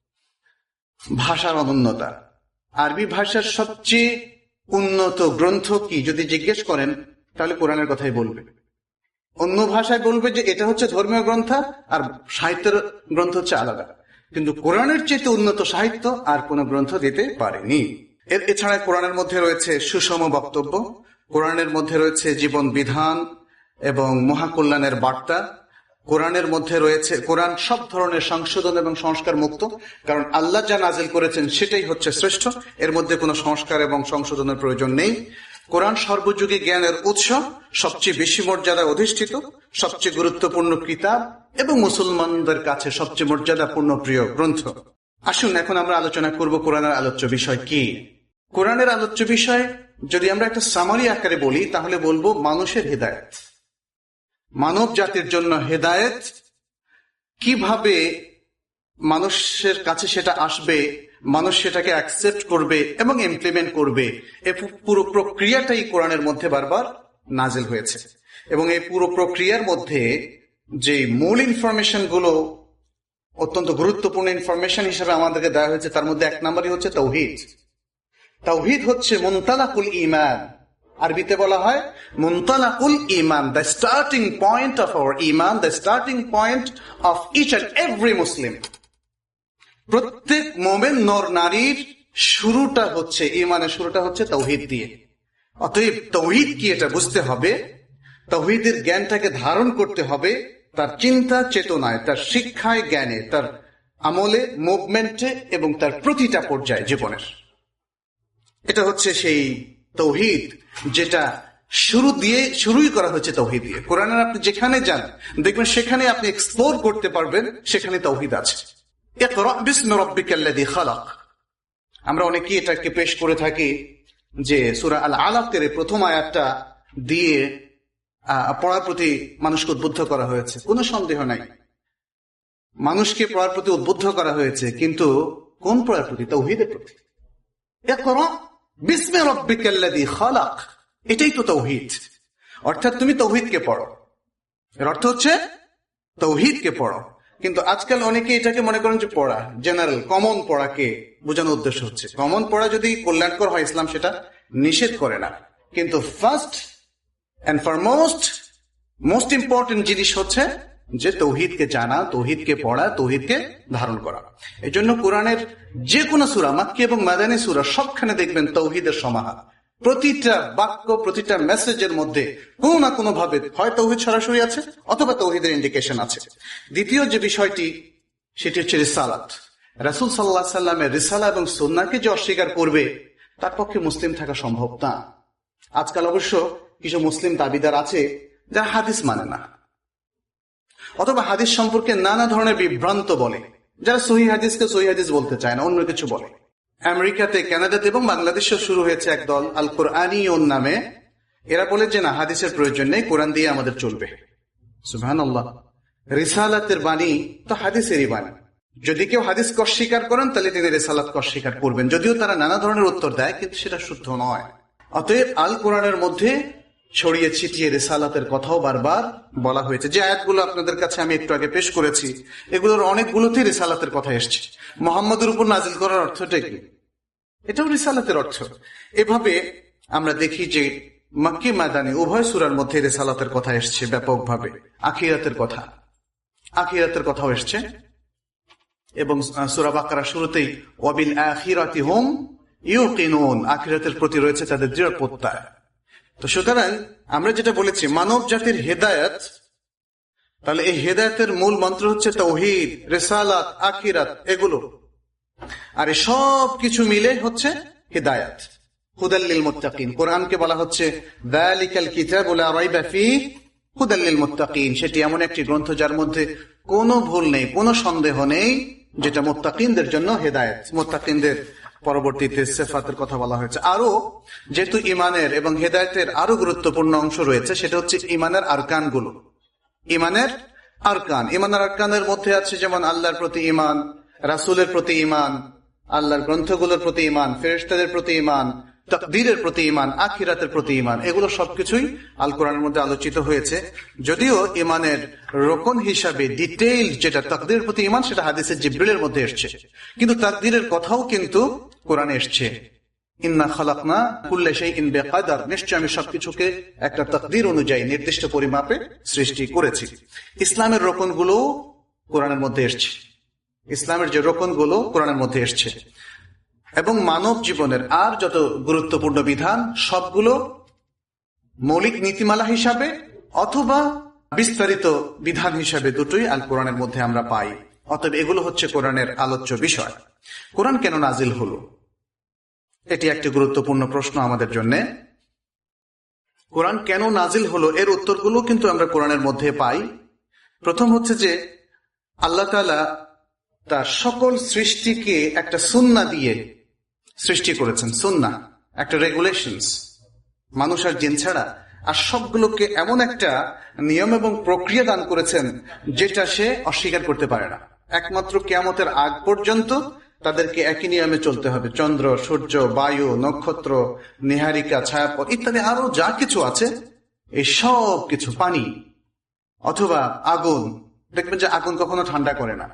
ভাষার অনন্যতা। আরবি ভাষার সবচেয়ে উন্নত গ্রন্থ কি যদি জিজ্ঞেস করেন তাহলে কোরআনের কথাই বলবে। অন্য ভাষায় বলবে যে এটা হচ্ছে ধর্মীয় গ্রন্থ আর সাহিত্যের গ্রন্থ হচ্ছে আলাদা। কিন্তু কোরআনের চেয়ে উন্নত সাহিত্য আর কোন গ্রন্থ দিতে পারেনি। এর এছাড়া কোরআনের মধ্যে রয়েছে সুষম বক্তব্য, কোরআনের মধ্যে রয়েছে জীবন বিধান এবং মহাকল্যাণের বার্তা। কোরআনের মধ্যে রয়েছে, কোরআন সব ধরনের সংশোধন এবং সংস্কার মুক্ত, কারণ আল্লাহ যা নাজিল করেছেন সেটাই হচ্ছে শ্রেষ্ঠ। এর মধ্যে কোনো সংস্কার এবং সংশোধনের প্রয়োজন নেই। কোরআন সর্বযুগী জ্ঞানের উৎস, সবচেয়ে বেশি মর্যাদায় অধিষ্ঠিত, সবচেয়ে গুরুত্বপূর্ণ কিতাব এবং মুসলমানদের কাছে সবচেয়ে মর্যাদাপূর্ণ প্রিয় গ্রন্থ। আসুন এখন আমরা আলোচনা করব কোরআনের আলোচ্য বিষয় কি। কোরআনের আলোচ্য বিষয় যদি আমরা একটা সামারি আকারে বলি তাহলে বলবো মানুষের হেদায়েত, মানব জাতির জন্য হেদায়েত, কিভাবে মানুষের কাছে সেটা আসবে, মানুষ সেটাকে অ্যাকসেপ্ট করবে এবং ইমপ্লিমেন্ট করবে, এই পুরো প্রক্রিয়াটাই কোরআনের মধ্যে বারবার নাজিল হয়েছে। এবং এই পুরো প্রক্রিয়ার মধ্যে যে মূল ইনফরমেশন গুলো অত্যন্ত গুরুত্বপূর্ণ ইনফরমেশন হিসেবে আমাদেরকে দেওয়া হয়েছে তার মধ্যে এক নম্বরই হচ্ছে তাওহীদ। তাওহীদ হচ্ছে মুনতালাকুল ঈমান, আরবিতে বলা হয় মুনতালাকুল ঈমান, the starting point of our ঈমান, the starting point of each and every Muslim. প্রত্যেক মুমিন নর নারীর শুরুটা হচ্ছে, ঈমানের শুরুটা হচ্ছে তাওহীদ দিয়ে। অতএব তাওহীদ কি এটা বুঝতে হবে, তাওহীদের জ্ঞানটাকে ধারণ করতে হবে তার চিন্তা চেতনায়, তার শিক্ষায়, জ্ঞানে, তার আমলে, মুভমেন্টে এবং তার প্রতিটা পর্যায়ে জীবনের। এটা হচ্ছে সেই তাওহীদ যেটা শুরু দিয়ে শুরুই করা হয়েছে তাওহীদ দিয়ে। কোরআনের আপনি যেখানে যান দেখবেন সেখানে আপনি এক্সপ্লোর করতে পারবেন, সেখানে তাওহীদ আছে। ইকরা বিসমি রাব্বিকাল্লাযী খালাক। আমরা অনেকেই এটাকে পেশ করে থাকি যে সূরা আল আলাকের প্রথম আয়াতটা দিয়ে পড়ার প্রতি মানুষকে উদ্বুদ্ধ করা হয়েছে। কোনো সন্দেহ নাই মানুষকে পড়ার প্রতি উদ্বুদ্ধ করা হয়েছে, কিন্তু কোন পড়ার প্রতি? তাওহীদের প্রতি। ইকরা বিসমি রাব্বিকাল্লাযী খালাক, এটাই তো তাওহীদ। অর্থাৎ তুমি তাওহীদকে পড়ো, এর অর্থ হচ্ছে তাওহীদকে পড়ো। কিন্তু আজকাল অনেকে এটাকে মনে করেন যে পড়া, জেনারেল কমন পড়াকে বোঝানোর উদ্দেশ্য হচ্ছে। কমন পড়া যদি কল্যাণকর হয় ইসলাম সেটা নিষেধ করে না, কিন্তু first and foremost most important জিনিস হচ্ছে যে তাওহীদকে জানা, তাওহীদকে পড়া, তাওহীদকে ধারণ করা। এই জন্য কোরআনের যে কোনো সূরা, মাক্কি এবং মাদানী সূরা, সবখানে দেখবেন তাওহীদের সমাহার। প্রতিটা বাক্য, প্রতিটা মেসেজের মধ্যে কোনো না কোনো ভাবে হয় তাওহীদ সরাসরি আছে অথবা তাওহীদের ইন্ডিকেশন আছে। দ্বিতীয় যে বিষয়টি সেটি হচ্ছে রিসালাত। রাসূল সাল্লাল্লাহু আলাইহি সাল্লামের রিসালা এবং সুন্নাহকে যে অস্বীকার করবে তার পক্ষে মুসলিম থাকা সম্ভব না। আজকাল অবশ্য কিছু মুসলিম দাবিদার আছে যারা হাদিস মানে না, অথবা হাদিস সম্পর্কে নানা ধরনের বিভ্রান্ত বলে, যারা সহিহ হাদিসকে সহিহ হাদিস বলতে চায় না, অন্য কিছু বলে। আমেরিকাতে, কানাডাতে এবং বাংলাদেশে শুরু হয়েছে এক দল আল কোরআনিয়ুন নামে। এরা বলে যে না, হাদিসের প্রয়োজন নেই, কোরআন দিয়ে আমাদের চলবে। সুবহানাল্লাহ। রিসালাতের বাণী তো হাদিসেরই বাণী, যদি কেউ হাদিসকে অস্বীকার করেন তাহলে তিনি রিসালাতকে অস্বীকার করবেন, যদিও তারা নানা ধরনের উত্তর দেয়, কিন্তু সেটা শুদ্ধ নয়। অতএব আল কোরআনের মধ্যে ছড়িয়ে ছিটিয়ে রিসালাতের কথাও বারবার বলা হয়েছে। যে আয়াতগুলো আপনাদের কাছে আমি একটু আগে পেশ করেছি, এগুলোর অনেকগুলোতেই রিসালাতের কথা এসছে। মুহাম্মদের উপর নাজিল করার অর্থটা কি? এটাও রিসালাতের অর্থ। এভাবে আমরা দেখি যে মক্কি মাদানী উভয় সূরার মধ্যে রিসালাতের কথা এসছে ব্যাপকভাবে। আখিরাতের কথা আখিরাতের কথাও এসছে, এবং সূরা বাকারা শুরুতেই ওয়াবিল আখিরাতি হুম ইউকিনুন, আখিরাতের প্রতি রয়েছে তাদের দৃঢ় প্রত্যয়। তো সুতরাং আমরা যেটা বলেছি মানব জাতির হেদায়েত, তাহলে এই হেদায়েতের মূল মন্ত্র হচ্ছে তাওহীদ, রিসালাত, আখিরাত, এগুলো। আর এই সব কিছু মিলে হচ্ছে হেদায়েত। হুদাল লিল মুত্তাকিন, কোরআনকে বলা হচ্ছে যালিকাল কিতাবু লা রাইবা ফীহি হুদাল লিল মুত্তাকিন, সেটি এমন একটি গ্রন্থ যার মধ্যে কোনো ভুল নেই, কোনো সন্দেহ নেই, যেটা মুত্তাকিনদের জন্য হেদায়েত। মুত্তাকিনদের পরবর্তীতে সিফাতের কথা বলা হয়েছে। আরো যেহেতু ইমানের এবং হেদায়েতের আরো গুরুত্বপূর্ণ অংশ রয়েছে, সেটা হচ্ছে ইমানের আরকানগুলো। ইমানের আরকান, ইমানের আরকানের মধ্যে আছে যেমন আল্লাহর প্রতি ইমান, রাসূলের প্রতি ইমান, আল্লাহর গ্রন্থগুলোর প্রতি ইমান, ফেরেশতাদের প্রতি ইমান, তাকদীরের প্রতি ইমান, আখিরাতের প্রতি ইমান, এগুলো সবকিছুই আল কোরআনের মধ্যে আলোচিত হয়েছে। যদিও ইমানের রোকন হিসাবে ডিটেইল যেটা তাকদীরের প্রতি ইমান, সেটা হাদিসে জিবরিলের মধ্যে এসছে, কিন্তু তাকদীরের কথাও কিন্তু কোরআনে এসছে। ইন্না খালাকনা কুল্লা শাইইন বিকাদার, নিশ্চয় আমি সবকিছুকে একটা তাকদীর অনুযায়ী নির্দিষ্ট পরিমাপে সৃষ্টি করেছি। ইসলামের রোকনগুলো কোরআনের মধ্যে এসছে, ইসলামের যে রোকনগুলো কোরআনের মধ্যে এসছে, এবং মানব জীবনের আর যত গুরুত্বপূর্ণ বিধান সবগুলো মৌলিক নীতিমালা হিসাবে অথবা বিস্তারিত বিধান হিসাবে দুটোই আল কোরআনের মধ্যে আমরা পাই। অতএব এগুলো হচ্ছে কোরআনের আলোচ্য বিষয়। কোরআন কেন নাজিল হলো, এটি একটি গুরুত্বপূর্ণ প্রশ্ন আমাদের জন্য। কোরআন কেন নাজিল হলো এর উত্তরগুলো কিন্তু আমরা কোরআনের মধ্যে পাই। প্রথম হচ্ছে যে আল্লাহ তাআলা তার সকল সৃষ্টিকে একটা সুন্নাহ দিয়ে সৃষ্টি করেছেন। সুন্নাহ একটা রেগুলেশনস, মানুষ আর জিন ছাড়া আর সবগুলোকে এমন একটা নিয়ম এবং প্রক্রিয়া দান করেছেন যেটা সে অস্বীকার করতে পারে না। একমাত্র কিয়ামতের আগ পর্যন্ত তাদেরকে একই নিয়মে চলতে হবে। চন্দ্র, সূর্য, বায়ু, নক্ষত্র, নিহারিকা, ছায়াপথ ইত্যাদি আরো যা কিছু আছে, এই সব কিছু, পানি অথবা আগুন, দেখবেন যে আগুন কখনো ঠান্ডা করে না।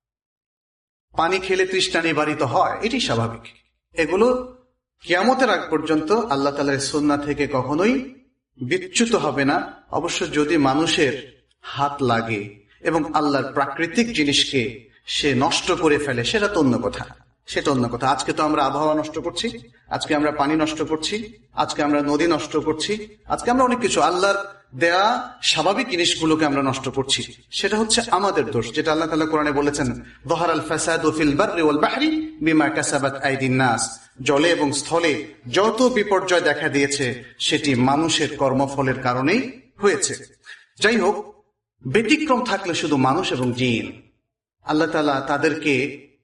পানি খেলে তৃষ্ণা নিবারিত হয়, এটি স্বাভাবিক। এগুলো কিয়ামতের আগ পর্যন্ত আল্লাহ তাআলার সুন্নাহ থেকে কখনোই বিচ্যুত হবে না। অবশ্য যদি মানুষের হাত লাগে এবং আল্লাহর প্রাকৃতিক জিনিসকে সে নষ্ট করে ফেলে, সেটা তো অন্য কথা, সেটা অন্য কথা। আজকে তো আমরা আবহাওয়া নষ্ট করছি, আজকে আমরা পানি নষ্ট করছি, আজকে আমরা নদী নষ্ট করছি, আজকে আমরা অনেক কিছু আল্লাহর দেয়া স্বাভাবিক জিনিসগুলোকে আমরা নষ্ট করছি। সেটা হচ্ছে আমাদের দোষ, যেটা আল্লাহ তাআলা কোরআনে বলেছেন যাহারাল ফাসাদু ফিল বাররি ওয়াল বাহরি বিমা কাসাবাত আইদিন নাস, জলে এবং স্থলে যত বিপর্যয় দেখা দিয়েছে সেটি মানুষের কর্মফলের কারণেই হয়েছে। যাই হোক, ব্যতিক্রম থাকলে শুধু মানুষ এবং জিন। আল্লাহ তাআলা তাদেরকে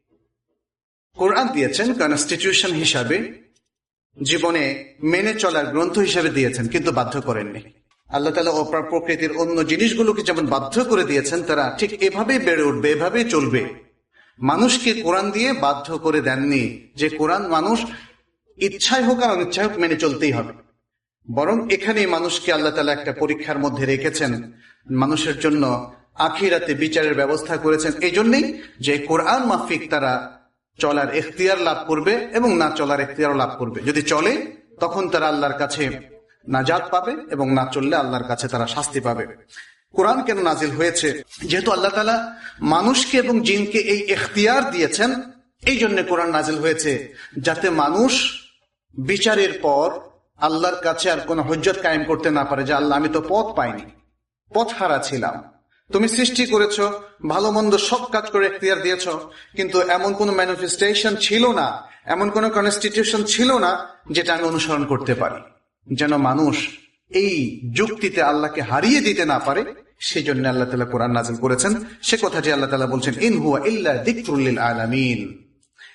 কোরআন দিয়েছেন কনস্টিটিউশন হিসাবে, জীবনে মেনে চলার গ্রন্থ হিসাবে দিয়েছেন, কিন্তু বাধ্য করেননি। আল্লাহ তাআলা অপর প্রকৃতির অন্য জিনিসগুলোকে যেমন বাধ্য করে দিয়েছেন, তারা ঠিক এভাবেই বেড়ে উঠবে, এভাবেই চলবে। মানুষকে কোরআন দিয়ে বাধ্য করে দেননি যে কোরআন মানুষ ইচ্ছায় হোক আর অনিচ্ছায় হোক মেনে চলতেই হবে। বরং এখানে মানুষকে আল্লাহ তাআলা একটা পরীক্ষার মধ্যে রেখেছেন, মানুষের জন্য আখিরাতে বিচারের ব্যবস্থা করেছেন। এই জন্যই যে কোরআন মাফিক তারা চলার এখতিয়ার লাভ করবে এবং না চলার এখতিয়ার লাভ করবে। যদি চলে তখন তারা আল্লাহর কাছে নাজাত পাবে, এবং না চললে আল্লাহর কাছে তারা শাস্তি পাবে। কোরআন কেন নাজিল হয়েছে? যেহেতু আল্লাহ তাআলা মানুষকে এবং জিনকে এই এখতিয়ার দিয়েছেন, এই জন্য কোরআন নাজিল হয়েছে, যাতে মানুষ বিচারের পর আল্লাহর কাছে আর কোনো হুজ্জত কায়েম করতে না পারে যে আল্লাহ, আমি তো পথ পাইনি, পথ হারা ছিলাম। তুমি সৃষ্টি করেছো, ভালো মন্দ সব কাজ করে এখতিয়ার দিয়েছ, কিন্তু এমন কোন ম্যানিফেস্টেশন ছিল না, এমন কোন কনস্টিটিউশন ছিল না যেটা আমি অনুসরণ করতে পারি, যেন মানুষ এই যুক্তিতে আল্লাহকে হারিয়ে দিতে না পারে। সেই জন্য আল্লাহ তাআলা কোরআন নাযিল করেছেন। সে কথাটি আল্লাহ তাআলা বলছেন, ইন হুয়া ইল্লা যিকরুল লিল আলামিন,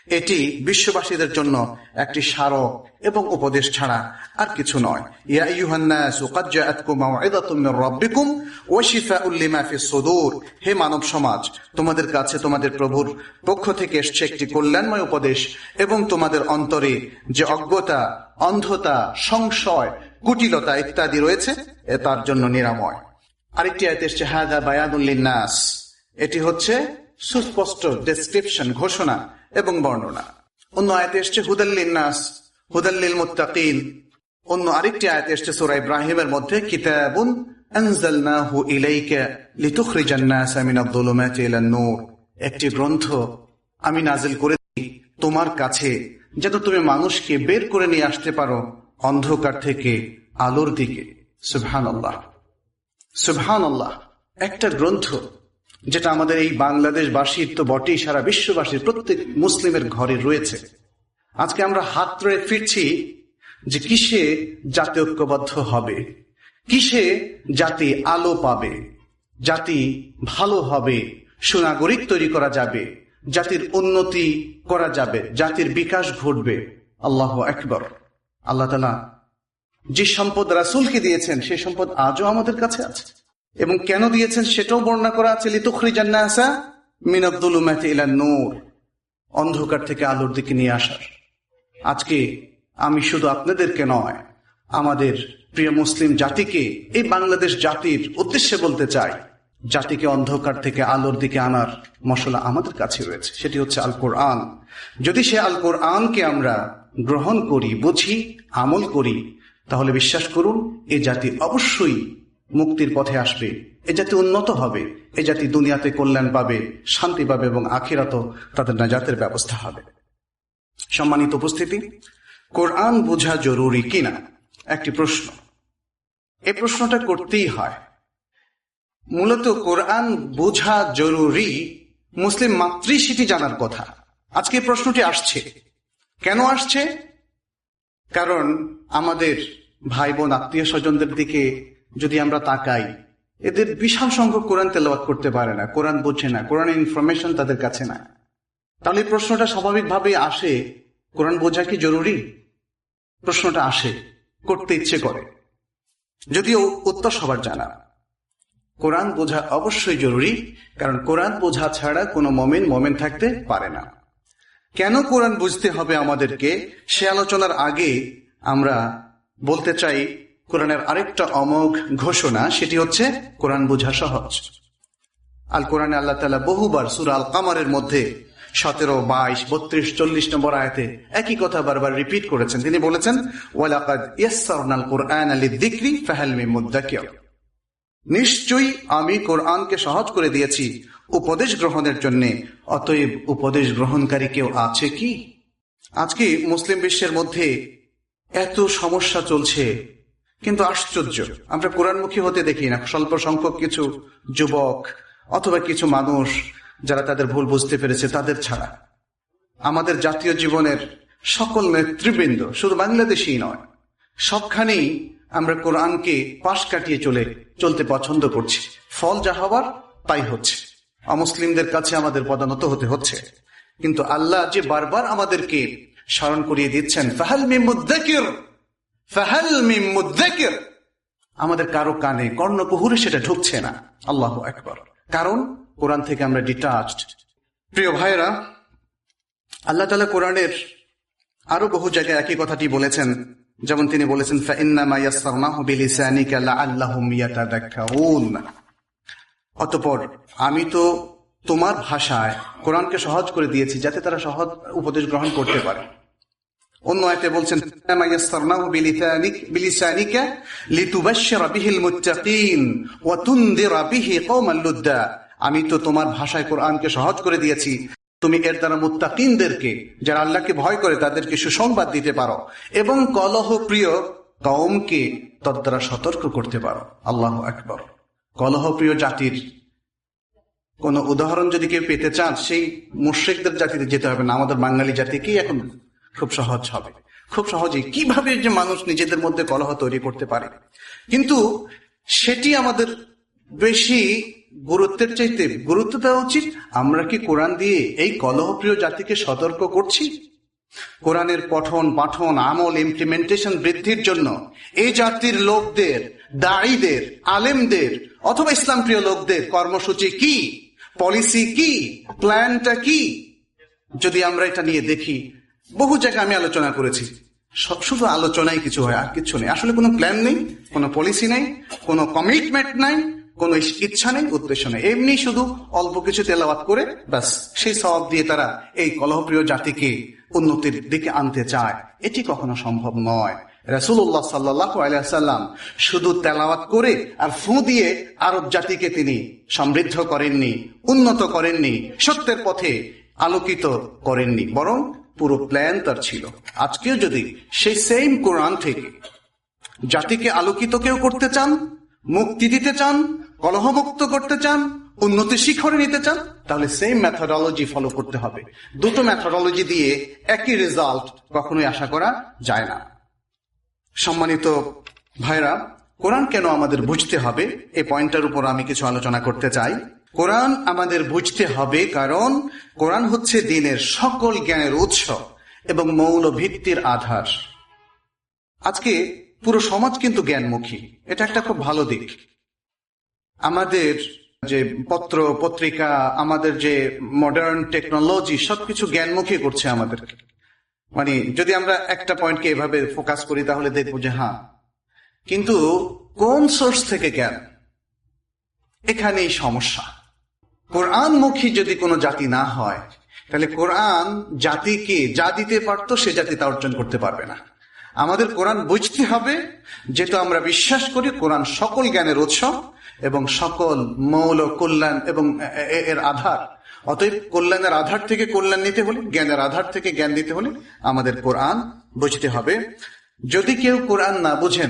এটি বিশ্ববাসীদের জন্য একটি স্মারক এবং উপদেশ ছাড়া আর কিছু নয়। ইয়া আইয়ুহান নাস ক্বাদ জাআতকুম মাউইযাতুম মির রাব্বিকুম ওয়া শিফাউল লিমা ফিস সুদূর, হে মানব সমাজ, তোমাদের কাছে তোমাদের প্রভুর পক্ষ থেকে এসেছে একটি কল্যাণময় উপদেশ এবং তোমাদের অন্তরে যে অজ্ঞতা, অন্ধতা, সংশয়, কুটিলতা ইত্যাদি রয়েছে এ তার জন্য নিরাময়। আরেকটি আয়াতে এসেছে হাযা বায়ানুল লিন্নাস, এটি হচ্ছে সুস্পষ্ট ডেসক্রিপশন, ঘোষণা এবং বর্ণনা। অন্য আয়াতে এসেছে হুদাল লিন্নাস, হুদাল লিল মুত্তাকিন। অন্য আরেকটি আয়াতে এসেছে সূরা ইব্রাহিমের মধ্যে কিতাবুন আনজালনাহু ইলাইকা লিতুখরিজান নাসা মিনাদ যুলুমাতি ইলান নূর, একটি গ্রন্থ আমি নাজিল করেছি তোমার কাছে যাতে তুমি মানুষকে বের করে নিয়ে আসতে পারো অন্ধকার থেকে আলোর দিকে। সুবহানাল্লাহ, সুবহানাল্লাহ। একটা গ্রন্থ যেটা আমাদের এই বাংলাদেশবাসীর তো বটেই, সারা বিশ্ববাসীর প্রত্যেক মুসলিমের ঘরে রয়েছে। আজকে আমরা হাত ধরে ফিরছি যে কিসে জাতি ঐক্যবদ্ধ হবে, কিসে জাতি আলো পাবে, জাতি ভালো হবে, সুনাগরিক তৈরি করা যাবে, জাতির উন্নতি করা যাবে, জাতির বিকাশ ঘটবে। আল্লাহু আকবার। আল্লাহ তাআলা যে সম্পদ রাসূলকে দিয়েছেন সেই সম্পদ আজও আমাদের কাছে আছে এবং কেন দিয়েছেন সেটাও বর্ণনা করা আছে। লিতুখরিজান নাসা মিনাদ যুলুমাতি ইলান নূর, অন্ধকার থেকে আলোর দিকে নিয়ে আসার। আজকে আমি শুধু আপনাদেরকে নয়, আমাদের প্রিয় মুসলিম জাতিকে, এই বাংলাদেশ জাতির উদ্দেশ্যে বলতে চাই, জাতিকে অন্ধকার থেকে আলোর দিকে আনার মশলা আমাদের কাছে রয়েছে, সেটি হচ্ছে আল কোরআন। যদি সে আল কোরআনকে আমরা গ্রহণ করি, বুঝি, আমল করি, তাহলে বিশ্বাস করুন এই জাতি অবশ্যই মুক্তির পথে আসবে, এ জাতি উন্নত হবে, এ জাতি দুনিয়াতে কল্যাণ পাবে, শান্তি পাবে এবং আখিরাতেও তাদের নাজাতের ব্যবস্থা হবে। সম্মানিত উপস্থিতি, কোরআন বোঝা জরুরি কিনা একটি প্রশ্ন, এই প্রশ্নটা করতেই হয়। মূলত কোরআন বোঝা জরুরি, মুসলিম মাত্রই সেটি জানার কথা। আজকে প্রশ্নটি আসছে, কেন আসছে? কারণ আমাদের ভাই বোন, আত্মীয় স্বজনদের দিকে যদি আমরা তাকাই, এদের বিশাল সংখ্যক কোরআন তেলাওয়াত করতে পারে না, কোরআন বোঝে না, কোরআনের ইনফরমেশন তাদের কাছে না। তাহলে প্রশ্নটা স্বাভাবিকভাবেই আসে, কোরআন বোঝা কি জরুরি? প্রশ্নটা আসে, করতে ইচ্ছে করে, যদিও উত্তর সবার জানা। কোরআন বোঝা অবশ্যই জরুরি, কারণ কোরআন বোঝা ছাড়া কোনো মুমিন মুমিন থাকতে পারে না। কেন কোরআন বুঝতে হবে আমাদেরকে, সে আলোচনার আগে আমরা বলতে চাই কোরআনের আরেকটা অমোঘ ঘোষণা, সেটি হচ্ছে কোরআন বোঝা সহজ। আল কোরআনে আল্লাহ তাআলা বহুবার সূরা আল কামারের মধ্যে সতেরো, বাইশ, বত্রিশ, চল্লিশ নম্বর আয়াতে একই কথা বারবার রিপিট করেছেন। তিনি বলেছেন ওয়ালাকাদ ইয়াসসারনাল কুরআনা লিযিকরি ফাহাল মিন মুদ্দাকির, নিশ্চয়ই আমি কোরআনকে সহজ করে দিয়েছি উপদেশ গ্রহণের জন্য, অতএব উপদেশ গ্রহণকারী কেউ আছে কি? আজকে মুসলিম বিশ্বের মধ্যে এত সমস্যা চলছে, কিন্তু আশ্চর্য, আমরা কোরআনমুখী হতে দেখি না। স্বল্প সংখ্যক কিছু যুবক অথবা কিছু মানুষ যারা তাদের ভুল বুঝতে পেরেছে, তাদের ছাড়া আমাদের জাতীয় জীবনের সকল নেতৃবৃন্দ, শুধু বাংলাদেশী নয়, সবখানেই আমরা কোরআনকে পাশ কাটিয়ে চলে চলতে পছন্দ করছি। ফল যা হবার তাই হচ্ছে, অমুসলিমদের কাছে আমাদের পদানত হতে হচ্ছে। কিন্তু আল্লাহ যে বারবার আমাদেরকে স্মরণ করিয়ে দিচ্ছেন ফাহাল মিন মুদ্দাকির, ফাহাল মিন মুদ্দাকির, আমাদের কারো কানে, কর্ণকুহুরে সেটা ঢুকছে না। আল্লাহু আকবার। কারণ কোরআন থেকে আমরা ডিটাচড। প্রিয় ভাইরা, আল্লাহ তাআলা কোরআনের আরো বহু জায়গায় একই কথাটি বলেছেন, যেমন তিনি বলেছেন ফাইন্নামা ইয়াসসারনাহু বিলিসানিকা লাআল্লাহুম ইয়াতাযাক্কারুন, অতঃপর আমি তো তোমার ভাষায় কোরআনকে সহজ করে দিয়েছি যাতে তারা সহজ উপদেশ গ্রহণ করতে পারে। অন্য আয়াতে বলছেন ফাইন্নামা ইয়াসসারনাহু বিলিসানিকা লিতুবাশশিরা বিহিল মুত্তাকিন ওয়া তুনদিরা বিহি কওমান লুদ্দা, আমি তো তোমার ভাষায় কোরআনকে সহজ করে দিয়েছি তুমি এর দ্বারা মুত্তাকিনদেরকে, যারা আল্লাহকে ভয় করে, তাদেরকে সুসংবাদ দিতে পারো এবং কলহ প্রিয় কওমকে তদ দ্বারা সতর্ক করতে পারো। আল্লাহু আকবার। কলহ প্রিয় জাতির কোন উদাহরণ যদি কেউ পেতে চান, সেই মুশরিকদের জাতিতে যেতে হবে না, আমাদের বাঙালি জাতিকেই এখন খুব সহজ হবে। খুব সহজেই কিভাবে যে মানুষ নিজেদের মধ্যে কলহ তৈরি করতে পারে, কিন্তু সেটি আমাদের বেশি গুরুত্বের চাইতে গুরুত্ব দেওয়া উচিত। আমরা কি কোরআন দিয়ে এই কলহপ্রিয় জাতিকে সতর্ক করছি? কোরআনের পঠন পাঠন আমল ইমপ্লিমেন্টেশন বৃদ্ধির জন্য এই জাতির লোকদের, দায়ীদের, আলেমদের অথবা ইসলাম প্রিয় লোকদের কর্মসূচি কি, পলিসি কি, প্ল্যানটা কি? যদি আমরা এটা নিয়ে দেখি, বহু জায়গায় আমি আলোচনা করেছি, সব শুধু আলোচনায় কিছু হয়, আর কিছু নেই। আসলে কোনো প্ল্যান নেই, কোনো পলিসি নেই, কোনো কমিটমেন্ট নাই, কোনো ইচ্ছা নেই, উদ্দেশ্য নেই। এমনি শুধু অল্প কিছু তেলাওয়াত করে ব্যাস সেই সওয়াব দিয়ে তারা এই কলহপ্রিয় জাতিকে উন্নতির দিকে আনতে চায়। এটি কখনো সম্ভব নয়। রাসূলুল্লাহ সাল্লাল্লাহু আলাইহি ওয়াসাল্লাম শুধু তেলাওয়াত করে আর ফু দিয়ে আরব জাতিকে তিনি সমৃদ্ধ করেননি, উন্নত করেননি, সত্যের পথে আলোকিত করেননি, বরং পুরো প্ল্যান তার ছিল। আজকেও যদি সেই সেম কোরআন থেকে জাতিকে আলোকিত কেউ করতে চান, মুক্তি দিতে চান, কলহমুক্ত করতে চান, উন্নতি শিখরে নিতে চান, তাহলে সেম মেথডোলজি ফলো করতে হবে। দুটো মেথডোলজি দিয়ে একই রেজাল্ট কখনোই আশা করা যায় না। সম্মানিত ভাইরা, কোরআন কেন আমাদের বুঝতে হবে, এই পয়েন্টটার উপর আমি কিছু আলোচনা করতে চাই। কোরআন আমাদের বুঝতে হবে কারণ কোরআন হচ্ছে দ্বীনের সকল জ্ঞানের উৎস এবং মৌল ভিত্তির আধার। আজকে পুরো সমাজ কিন্তু জ্ঞানমুখী, এটা একটা খুব ভালো দিক। আমাদের যে পত্র পত্রিকা, আমাদের যে মডার্ন টেকনোলজি, সবকিছু জ্ঞানমুখী করছে আমাদেরকে। মানে যদি আমরা একটা পয়েন্টকে এভাবে ফোকাস করি তাহলে দেখবো যে হ্যাঁ, কিন্তু কোন সোর্স থেকে জ্ঞান, এখানেই সমস্যা। কোরআনমুখী যদি কোনো জাতি না হয়, তাহলে কোরআন জাতিকে যা দিতে পারতো সে জাতি তা অর্জন করতে পারবে না। আমাদের কোরআন বুঝতে হবে, যেটা আমরা বিশ্বাস করি কোরআন সকল জ্ঞানের উৎস এবং সকল মৌল কল্যাণ এবং এর আধার। অতএব কল্যাণের আধার থেকে কল্যাণ নিতে হলে, জ্ঞানের আধার থেকে জ্ঞান দিতে হলে আমাদের কোরআন বুঝতে হবে। যদি কেউ কোরআন না বুঝেন,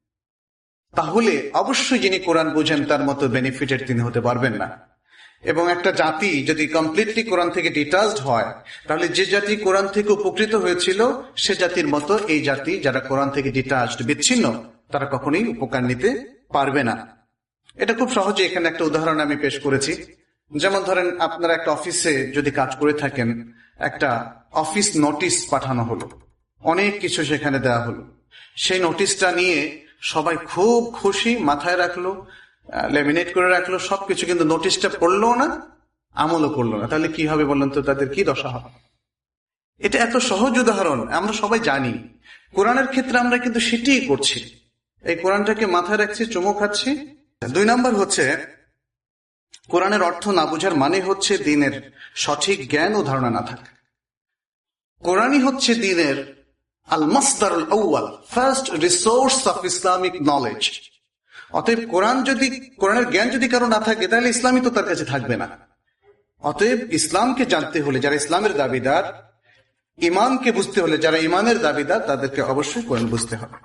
তাহলে অবশ্যই যিনি কোরআন বুঝেন তার মতো বেনিফিটেড তিনি হতে পারবেন না। এবং একটা জাতি যদি কমপ্লিটলি কোরআন থেকে ডিটাচড হয়, তাহলে যে জাতি কোরআন থেকে উপকৃত হয়েছিল সে জাতির মতো এই জাতি যারা কোরআন থেকে ডিটাচড, বিচ্ছিন্ন, তারা কখনোই উপকার নিতে পারবে না। এটা খুব সহজে এখানে একটা উদাহরণ আমি পেশ করেছি। যেমন ধরেন, আপনারা একটা অফিসে যদি কাজ করে থাকেন, একটা অফিস নোটিশ পাঠানো হলো, অনেক কিছু সেখানে দেওয়া হলো। সেই নোটিশটা নিয়ে সবাই খুব খুশি, মাথায় রাখলো, লেমিনেট করে রাখলো সবকিছু, কিন্তু নোটিশটা পড়লো না, আমলও করলো না। তাহলে কি হবে বললেন তো, তাদের কি দশা হবে? এটা এত সহজ উদাহরণ, আমরা সবাই জানি। কোরআনের ক্ষেত্রে আমরা কিন্তু সেটাই করছি, এই কোরআনটাকে মাথায় রাখছি, চুমো খাচ্ছি। দুই নাম্বার হচ্ছে, কোরআনের অর্থ না বোঝার মানে হচ্ছে দ্বীনের সঠিক জ্ঞান ও ধারণা না থাকে। কোরআনই হচ্ছে দ্বীনের আল মাসদার আল আউয়াল, first resource of Islamic knowledge. অতএব কোরআন যদি, কোরআনের জ্ঞান যদি কারো না থাকে, তাহলে ইসলামই তো তার কাছে থাকবে না। অতএব ইসলামকে জানতে হলে যারা ইসলামের দাবিদার, ইমানকে বুঝতে হলে যারা ইমানের দাবিদার, তাদেরকে অবশ্যই কোরআন বুঝতে হবে।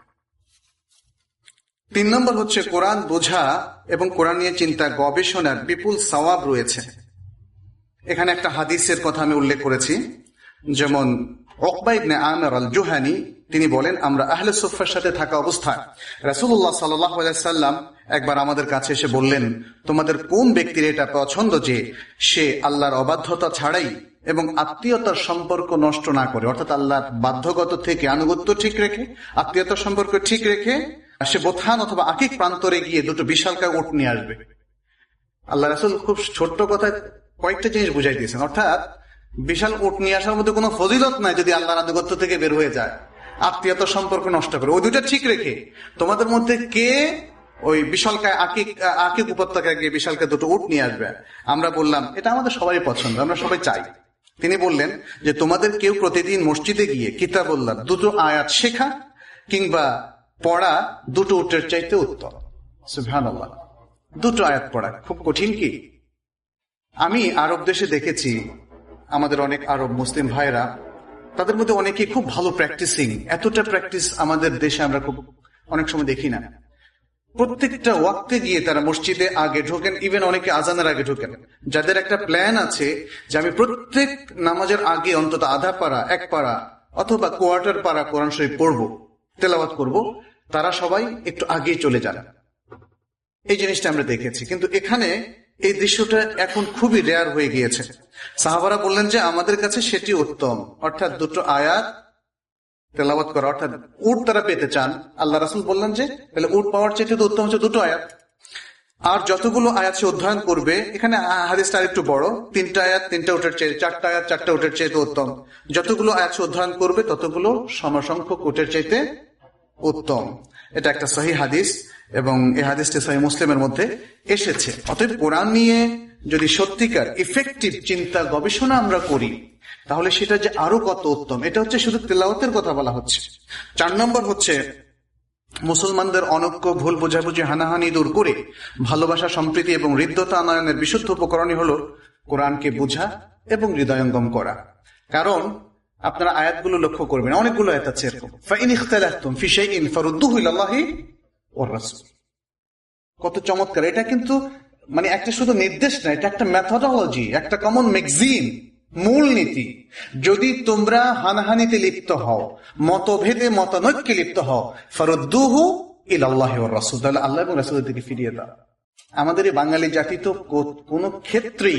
তিন নম্বর হচ্ছে, কোরআন বোঝা এবং কোরআন নিয়ে চিন্তা গবেষণার বিপুল সওয়াব রয়েছে। এখানে একটা হাদিসের কথা আমি উল্লেখ করেছি, যেমন উকবা ইবনে আমির আল জুহানি তিনি বলেন, আমরা আহলে সুফফার সাথে থাকা অবস্থায় রাসূলুল্লাহ সাল্লাল্লাহু আলাইহি সাল্লাম একবার আমাদের কাছে এসে বললেন, তোমাদের কোন ব্যক্তির এটা পছন্দ যে সে আল্লাহর অবাধ্যতা ছাড়াই এবং আত্মীয়তার সম্পর্ক নষ্ট না করে, অর্থাৎ আল্লাহর বাধ্যগত থেকে আনুগত্য ঠিক রেখে, আত্মীয়তার সম্পর্ক ঠিক রেখে সে বোথান অথবা আকিক প্রান্তরে গিয়ে দুটো বিশালকায় উট নিয়ে আসবে। আল্লাহ রাসূল খুব ছোট্ট কথায় কয়েকটা জিনিস বুঝাই দিয়েছেন, অর্থাৎ বিশাল উট নিয়ে আসার মধ্যে কোনো ফজিলত নাই যদি আল্লাহর আনুগত্য থেকে বের হয়ে যায়, আত্মীয়তার সম্পর্ক নষ্ট করে। ওই দুটা ঠিক রেখে তোমাদের মধ্যে কে ওই বিশালকায় আকিক আকিক উপত্যকায় গিয়ে বিশালকায় দুটো উট নিয়ে আসবে। আমরা বললাম এটা আমাদের সবাই পছন্দ, আমরা সবাই চাই। তিনি বললেন যে তোমাদের কেউ প্রতিদিন মসজিদে গিয়ে কিতাবুল্লাহ দুটো আয়াত শেখা কিংবা পড়া দুটো উটের চাইতে উত্তম। সুবহানাল্লাহ, দুটো আয়াত পড়া খুব কঠিন কি? আমি আরব দেশে দেখেছি, আমাদের অনেক আরব মুসলিম ভাইরা, তাদের মধ্যে অনেকে খুব ভালো প্র্যাকটিসিং, এতটা প্র্যাকটিস আমাদের দেশে আমরা খুব অনেক সময় দেখি না। প্রত্যেকটা ওয়াক্তে গিয়ে তারা মসজিদে আগে ঢোকেন, ইভেন অনেকে আজানের আগে ঢোকেন। যাদের একটা প্ল্যান আছে যে আমি প্রত্যেক নামাজের আগে অন্তত আধা পারা, এক পারা অথবা কোয়ার্টার পারা কোরআন শরীফ পড়বো, তেলাওয়াত করব, তারা সবাই একটু আগেই চলে যান। এই জিনিসটা আমরা দেখেছি। কিন্তু এখানে এই দৃশ্যটা এখন খুবই রেয়ার হয়ে গিয়েছে। সাহাবারা বললেন যে আমাদের কাছে সেটি উত্তম, অর্থাৎ দুটো আয়াত তেলাওয়াত করা, অর্থাৎ উট তারা পেতে চান। আল্লাহ রাসূল বললেন যে তাহলে উট পাওয়ার চাইতে তো উত্তম হচ্ছে দুটো আয়াত। আর যতগুলো আয়াত সে অধ্যয়ন করবে, এখানে হাদিসটা আরেকটু বড়, তিনটা আয়াত তিনটা উটের চেয়ে, চারটা আয়াত চারটা উটের চাইতে উত্তম। যতগুলো আয়াত সে অধ্যয়ন করবে ততগুলো সমসংখ্যক উটের চাইতে উত্তম। এটা একটা সহিহ হাদিস এবং এই হাদিসটি সহিহ মুসলিমের মধ্যে এসেছে। অতএব কোরআন নিয়ে যদি সত্যিকার ইফেক্টিভ চিন্তা গবেষণা আমরা করি তাহলে সেটা যে আরো কত উত্তম। এটা হচ্ছে শুধু তেলাওয়াতের কথা বলা হচ্ছে। চার নম্বর হচ্ছে মুসলমানদের অনৈক্য, ভুল বোঝাবুঝি, হানাহানি দূর করে ভালোবাসা, সম্প্রীতি এবং হৃদ্যতা আনয়নের বিশুদ্ধ উপকরণই হলো কোরআনকে বোঝা এবং হৃদয়ঙ্গম করা। কারণ আপনারা আয়াতগুলো লক্ষ্য করবেন, অনেকগুলো আয়াত আছে এরকম, ফাইন ইখতালাফতুম ফি শাইইন ফারুদ্দুহু ইলাল্লাহি ওয়ার রাসূল। কত চমৎকার! এটা কিন্তু মানে একটা শুধু নির্দেশ না, এটা একটা মেথোডোলজি, একটা কমন ম্যাগাজিন, মূল নীতি। যদি তোমরা হানাহানিতে লিপ্ত হও, মতভেদে মতানৈক্যে লিপ্ত হও, ফারুদ্দুহু ইলাল্লাহি ওয়ার রাসূল, তাহলে আল্লাহ এবং রাসূলের দিকে ফিরিয়ে দাও। আমাদের এই বাঙালি জাতি তো কোন ক্ষেত্রেই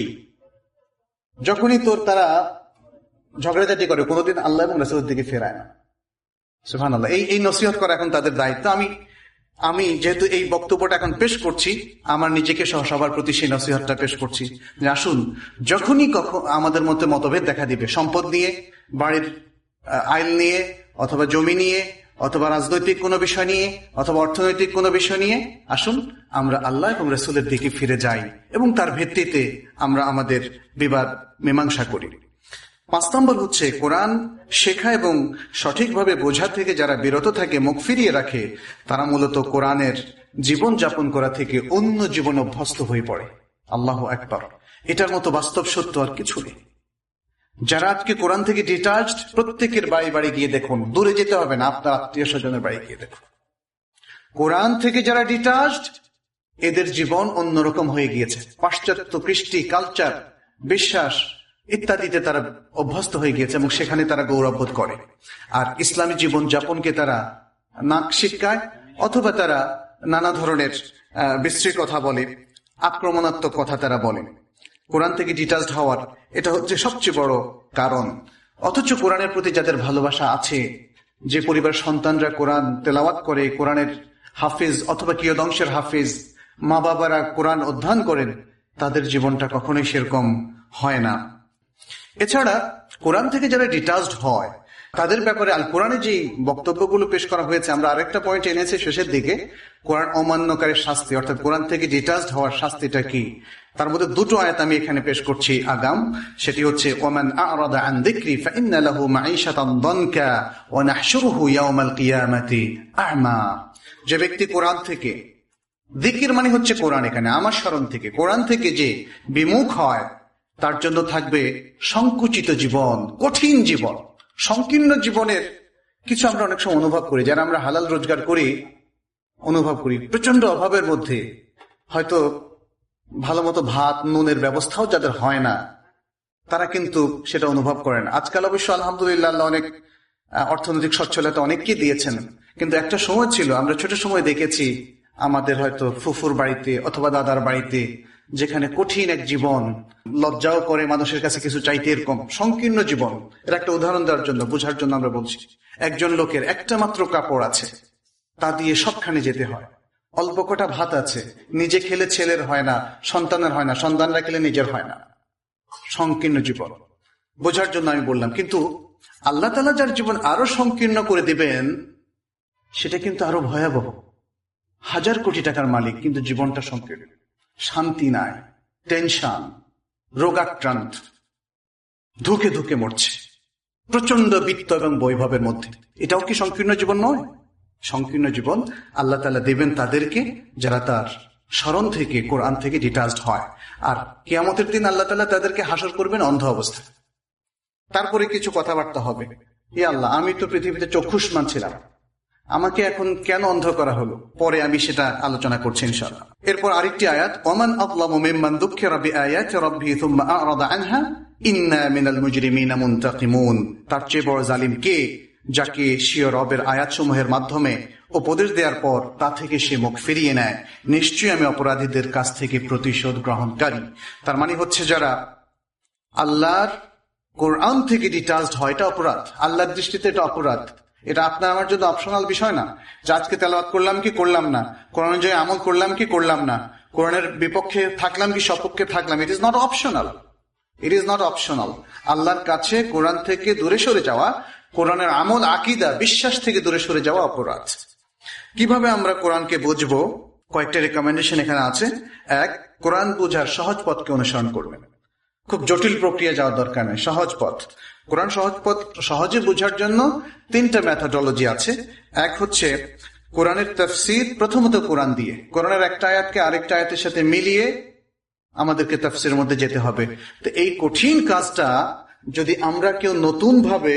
যখনই তোর তারা ঝগড়াঝাটি করে কোনোদিন আল্লাহ এবং রাসূলের দিকে ফেরায় না। সুবহানাল্লাহ। এই এই নসিহত করা এখন তাদের দায়িত্ব। আমি আমি যেহেতু এই বক্তব্যটা এখন পেশ করছি, আমার নিজেকে সহ সবার প্রতি সেই নসিহতটা পেশ করছি যে আসুন, যখনই কখন আমাদের মধ্যে মতভেদ দেখা দিবে, সম্পদ নিয়ে, বাড়ির আইন নিয়ে, অথবা জমি নিয়ে, অথবা রাজনৈতিক কোনো বিষয় নিয়ে, অথবা অর্থনৈতিক কোনো বিষয় নিয়ে, আসুন আমরা আল্লাহ এবং রাসূলের দিকে ফিরে যাই এবং তার ভিত্তিতে আমরা আমাদের বিবাদ মীমাংসা করি। পাঁচ নম্বর হচ্ছে কোরআন শেখা এবং সঠিকভাবে বোঝা থেকে যারা বিরত থাকে, মুখ ফিরিয়ে রাখে, তারা মূলত কোরআনের জীবন যাপন করা থেকে অন্য জীবন অভ্যস্ত হয়ে পড়ে। আল্লাহু আকবার! এটার মতো বাস্তব সত্য আর কিছু নেই। যারা আজকে কোরআন থেকে ডিটাচড, প্রত্যেকের বাড়ি বাড়ি গিয়ে দেখুন, দূরে যেতে হবে না, আপনার আত্মীয় স্বজনের বাড়ি গিয়ে দেখুন। কোরআন থেকে যারা ডিটাচড, এদের জীবন অন্যরকম হয়ে গিয়েছে। পাশ্চাত্য কৃষ্টি, কালচার, বিশ্বাস ইত্যাদিতে তারা অভ্যস্ত হয়ে গিয়েছে এবং সেখানে তারা গৌরববোধ করে। আর ইসলামী জীবন যাপনকে তারা নাক শিটকায়, অথবা তারা নানা ধরনের বিশ্রী কথা বলে, আক্রমণাত্মক কথা তারা বলে। কোরআন থেকে ডিটাচড হওয়ার এটা হচ্ছে সবচেয়ে বড় কারণ। অথচ কোরআনের প্রতি যাদের ভালোবাসা আছে, যে পরিবার সন্তানরা কোরআন তেলাওয়াত করে, কোরআনের হাফিজ অথবা কিয়দংশের হাফিজ, মা বাবারা কোরআন অধ্যয়ন করেন, তাদের জীবনটা কখনোই সেরকম হয় না। এছাড়া কোরআন থেকে যারা ডিটাচড হয় তাদের ব্যাপারে আল কোরআনে যে বক্তব্যগুলো পেশ করা হয়েছে, আমরা আরেকটা পয়েন্ট এনেছি শেষের দিকে, কোরআন অমান্যকারীর শাস্তি, অর্থাৎ কোরআন থেকে ডিটাচড হওয়ার শাস্তিটা কি। তার মধ্যে দুটো আয়াত আমি এখানে পেশ করছি আগাম। সেটি হচ্ছে ওমান আ'রাদা আন যিকরি ফাইন্না লাহু মাঈশাতান দানকা ওয়া নাহশুরুহু ইয়াওমাল কিয়ামাতি আ'মা। যে ব্যক্তি কোরআন থেকে, যিকির মানে হচ্ছে কোরআন, এখানে আমার স্মরণ থেকে, কোরআন থেকে যে বিমুখ হয়, তার জন্য থাকবে সংকুচিত জীবন, কঠিন জীবন, সংকীর্ণ জীবনের কিছু আমরা অনেক সময় অনুভব করি। যারা আমরা হালাল রোজগার করি, অনুভব করি প্রচন্ড অভাবের মধ্যে, হয়তো ভালো মতো ভাত নুনের ব্যবস্থাও যাদের হয় না, তারা কিন্তু সেটা অনুভব করেন। আজকাল অবশ্য আলহামদুলিল্লাহ আল্লাহ অনেক অর্থনৈতিক সচ্ছলতা অনেককে দিয়েছেন, কিন্তু একটা সময় ছিল, আমরা ছোট সময় দেখেছি আমাদের হয়তো ফুফুর বাড়িতে অথবা দাদার বাড়িতে, যেখানে কঠিন এক জীবন, লজ্জাও করে মানুষের কাছে কিছু চাইতে, এরকম সংকীর্ণ জীবন। এর একটা উদাহরণ দেওয়ার জন্য, বোঝার জন্য আমরা বলছি। একজন লোকের একটা মাত্র কাপড় আছে, তা দিয়ে সবখানে যেতে হয়। অল্প কটা ভাত আছে, নিজে খেলে ছেলের হয় না, সন্তানের হয় না, সন্তানরা খেলে নিজের হয় না। সংকীর্ণ জীবন, বোঝার জন্য আমি বললাম। কিন্তু আল্লাহ তাআলা যার জীবন আরো সংকীর্ণ করে দিবেন, সেটা কিন্তু আরো ভয়াবহ। হাজার কোটি টাকার মালিক, কিন্তু জীবনটা সংকীর্ণ, শান্তি নাই, টেনশন, রোগাক্রান্ত, ধুকে ধুকে মরছে, প্রচন্ড বিত্ত এবং বৈভবের মধ্যে। এটাও কি সংকীর্ণ জীবন নয়? সংকীর্ণ জীবন আল্লাহ তাআলা দেবেন তাদেরকে যারা তার স্মরণ থেকে, কোরআন থেকে ডিটাচড হয়। আর কিয়ামতের দিন আল্লাহ তাআলা তাদেরকে হাসর করবেন অন্ধ অবস্থায়। তারপরে কিছু কথাবার্তা হবে, ই আল্লাহ, আমি তো পৃথিবীতে চক্ষুষ্মান ছিলাম, আমাকে এখন কেন অন্ধ করা হলো? পরে আমি সেটা আলোচনা করছি ইনশাআল্লাহ। এরপর আরেকটি আয়াত, ওমান আযলামু মিম্মান যুক্কিরা বিআয়াতি রাব্বিহি সুম্মা আ'রাদা আনহা ইন্না মিনাল মুজরিমিনা মুনতাকিমুন। তার চেয়ে বড় জালিম কে, যাকে স্বীয় রবের আয়াতসমূহের মাধ্যমে উপদেশ দেওয়ার পর তা থেকে সে মুখ ফিরিয়ে নেয়, নিশ্চয়ই আমি অপরাধীদের কাছ থেকে প্রতিশোধ গ্রহণকারী। তার মানে হচ্ছে যারা আল্লাহর কোরআন থেকে ডিটাচড হয়, এটা অপরাধ। আল্লাহর দৃষ্টিতে এটা অপরাধ। এটা আপনার আমার জন্য অপশনাল বিষয় না যে আজকে তেলাওয়াত করলাম কি করলাম না, কোরআন অনুযায়ী আমল করলাম কি করলাম না, কোরআনের বিপক্ষে থাকলাম কি সপক্ষে থাকলাম। It is not optional, it is not optional. আল্লাহর কাছে কোরআন থেকে দূরে সরে যাওয়া, কোরআনের আমল আকীদা বিশ্বাস থেকে দূরে সরে যাওয়া অপরাধ। কিভাবে আমরা কোরআনকে বুঝবো? কয়েকটা রেকমেন্ডেশন এখানে আছে। এক, কোরআন বোঝার সহজ পথকে অনুসরণ করবেন। খুব জটিল প্রক্রিয়া যাওয়ার দরকার নেই, সহজ পথ। কোরআন সহজ পথ সহজে বোঝার জন্য তিনটা মেথোডোলজি আছে। এক হচ্ছে কোরআনের তাফসীর, প্রথমত কোরআন দিয়ে কোরআনের একটা আয়াতকে আরেকটা আয়াতের সাথে মিলিয়ে আমাদেরকে তাফসীরের মধ্যে যেতে হবে। তো এই কঠিন কাজটা যদি আমরা কেউ নতুন ভাবে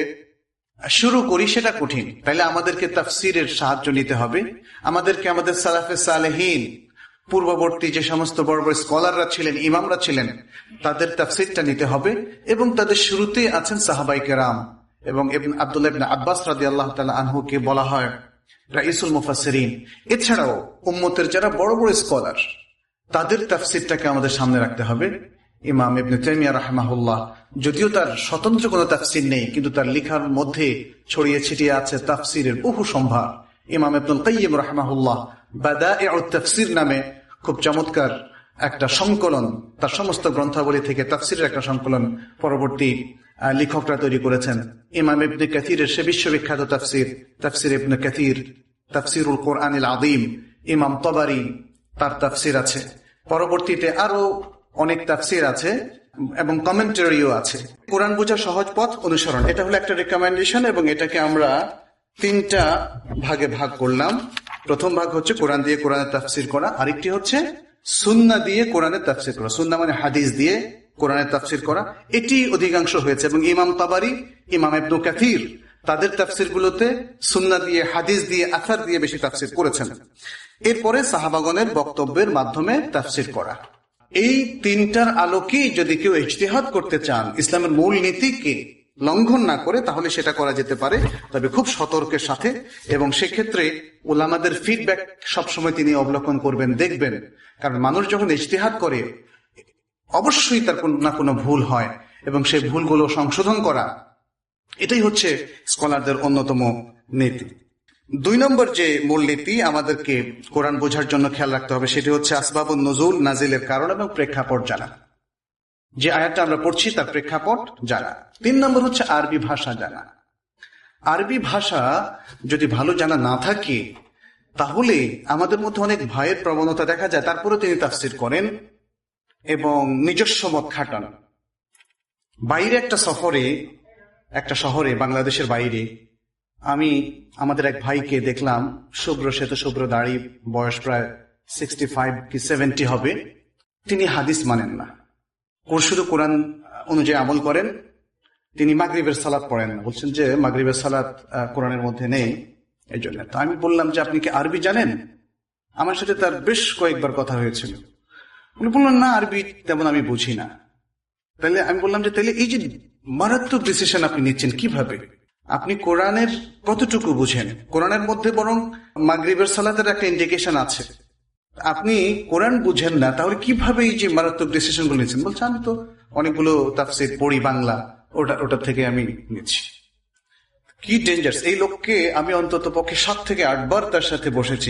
শুরু করি সেটা কঠিন, তাইলে আমাদেরকে তাফসীরের সাহায্য নিতে হবে। আমাদেরকে আমাদের সালাফে সালেহীন, পূর্ববর্তী যে সমস্ত বড় বড় স্কলাররা ছিলেন, ইমামরা ছিলেন, তাদের তাফসীরটা নিতে হবে। এবং তাদের শুরুতে আছেন সাহাবায়ে কেরাম, এবং ইবনে আব্দুল্লাহ ইবনে আব্বাস রাদিয়াল্লাহু তাআলা আনহুকে বলা হয় রাইসুল মুফাসসিরিন। এছাড়াও উম্মতের যারা বড় বড় স্কলার, তাদের তাফসীরটাকে আমাদের সামনে রাখতে হবে। ইমাম ইবনে তাইমিয়া রাহিমাহুল্লাহ, যদিও তার স্বতন্ত্র কোনো তাফসীর নেই, কিন্তু তার লেখার মধ্যে ছড়িয়ে ছিটিয়ে আছে তাফসীরের বহু সম্ভার। ইমাম ইবনুল কাইয়্যিম রাহিমাহুল্লাহ বাদাইউত তাফসীর নামে খুব চমৎকার একটা সংকলন, তার সমস্ত গ্রন্থাবলী থেকে তাফসীরের একটা সংকলন পরবর্তী লেখকরা তৈরি করেছেন। ইমাম ইবনে কাসিরের সে বিশ্ববিখ্যাত তাফসীর, তাফসীর ইবনে কাসির, তাফসীরুল কোরআনিল আযীম। ইমাম তাবারি, তার তাফসীর আছে। পরবর্তীতে আরো অনেক তাফসীর আছে এবং কমেন্টারিও আছে। কোরআন বোঝার সহজ পথ অনুসরণ, এটা হলো একটা রেকমেন্ডেশন, এবং এটাকে আমরা তিনটা ভাগে ভাগ করলাম। প্রথম ভাগ হচ্ছে কোরআন দিয়ে কোরআনের তাফসীর করা, আরেকটি হচ্ছে সুন্নাহ দিয়ে কোরআনের তাফসীর করা। সুন্নাহ মানে হাদিস দিয়ে কোরআনের তাফসীর করা, এটি অধিকাংশ হয়েছে। এবং ইমাম তাবারি, ইমাম ইবনে কাসির তাদের তাফসীরগুলোতে সুন্নাহ দিয়ে, হাদিস দিয়ে, আসার দিয়ে বেশি তাফসীর করেছেন। এরপরে সাহাবাগণের বক্তব্যের মাধ্যমে তাফসীর করা। এই তিনটার আলোকেই যদি কেউ ইজতিহাদ করতে চান, ইসলামের মূল নীতিকে লঙ্ঘন না করে, তাহলে সেটা করা যেতে পারে, তবে খুব সতর্কের সাথে। এবং সেক্ষেত্রে উলামাদের ফিডব্যাক সবসময় তিনি অবলোকন করবেন, দেখবেন। কারণ মানুষ যখন ইজতিহাদ করে অবশ্যই তার কোনো না কোনো ভুল হয়, এবং সেই ভুলগুলো সংশোধন করা, এটাই হচ্ছে স্কলারদের অন্যতম নীতি। দুই নম্বর যে মূলনীতি আমাদেরকে কোরআন বোঝার জন্য খেয়াল রাখতে হবে, সেটি হচ্ছে আসবাবুন নুজুল, নাজিলের কারণ এবং প্রেক্ষাপট জানা। যে আয়াতটা আমরা পড়ছি তার প্রেক্ষাপট জানা। তিন নম্বর হচ্ছে আরবি ভাষা জানা। আরবি ভাষা যদি ভালো জানা না থাকে, তাহলে আমাদের মধ্যে অনেক ভয়ের প্রবণতা দেখা যায়। তারপরে তিনি তাফসীর করেন এবং নিজস্ব মত খাটান। বাইরে একটা সফরে, একটা শহরে, বাংলাদেশের বাইরে, আমি আমাদের এক ভাইকে দেখলাম, শুভ্র শ্বেত শুভ্র দাড়ি, বয়স প্রায় সিক্সটি ফাইভ কি সেভেন্টি হবে। তিনি হাদিস মানেন না, শুধু কোরআন অনুযায়ী আমল করেন। তিনি মাগরিবের সালাত পড়েন না, বলছেন যে মাগরিবের সালাত কোরআনের মধ্যে নেই, এই জন্য। তো আমি বললাম যে আপনি কি আরবি জানেন? আমার সাথে তার বেশ কয়েকবার কথা হয়েছিল। উনি বললেন না, আরবি তেমন আমি বুঝি না। তাহলে আমি বললাম যে তাহলে এই যে মারাত্মক ডিসিশন আপনি নিচ্ছেন কিভাবে? আপনি কোরআনের কতটুকু বুঝেন? কোরআনের মধ্যে বরং মাগরিবের সালাতের একটা ইন্ডিকেশন আছে, আপনি কোরআন বুঝেন না, তাহলে কিভাবে এই যে মারাত্মক ডিসিশন গুলো নিচ্ছেন? বলছে আমি তো অনেকগুলো তাফসীর পড়ি বাংলা, ওটা ওটা থেকে আমি নিচ্ছি। কি ডেঞ্জার্স! এই লোককে আমি অন্তত পক্ষে সাত থেকে আটবার তার সাথে বসেছি,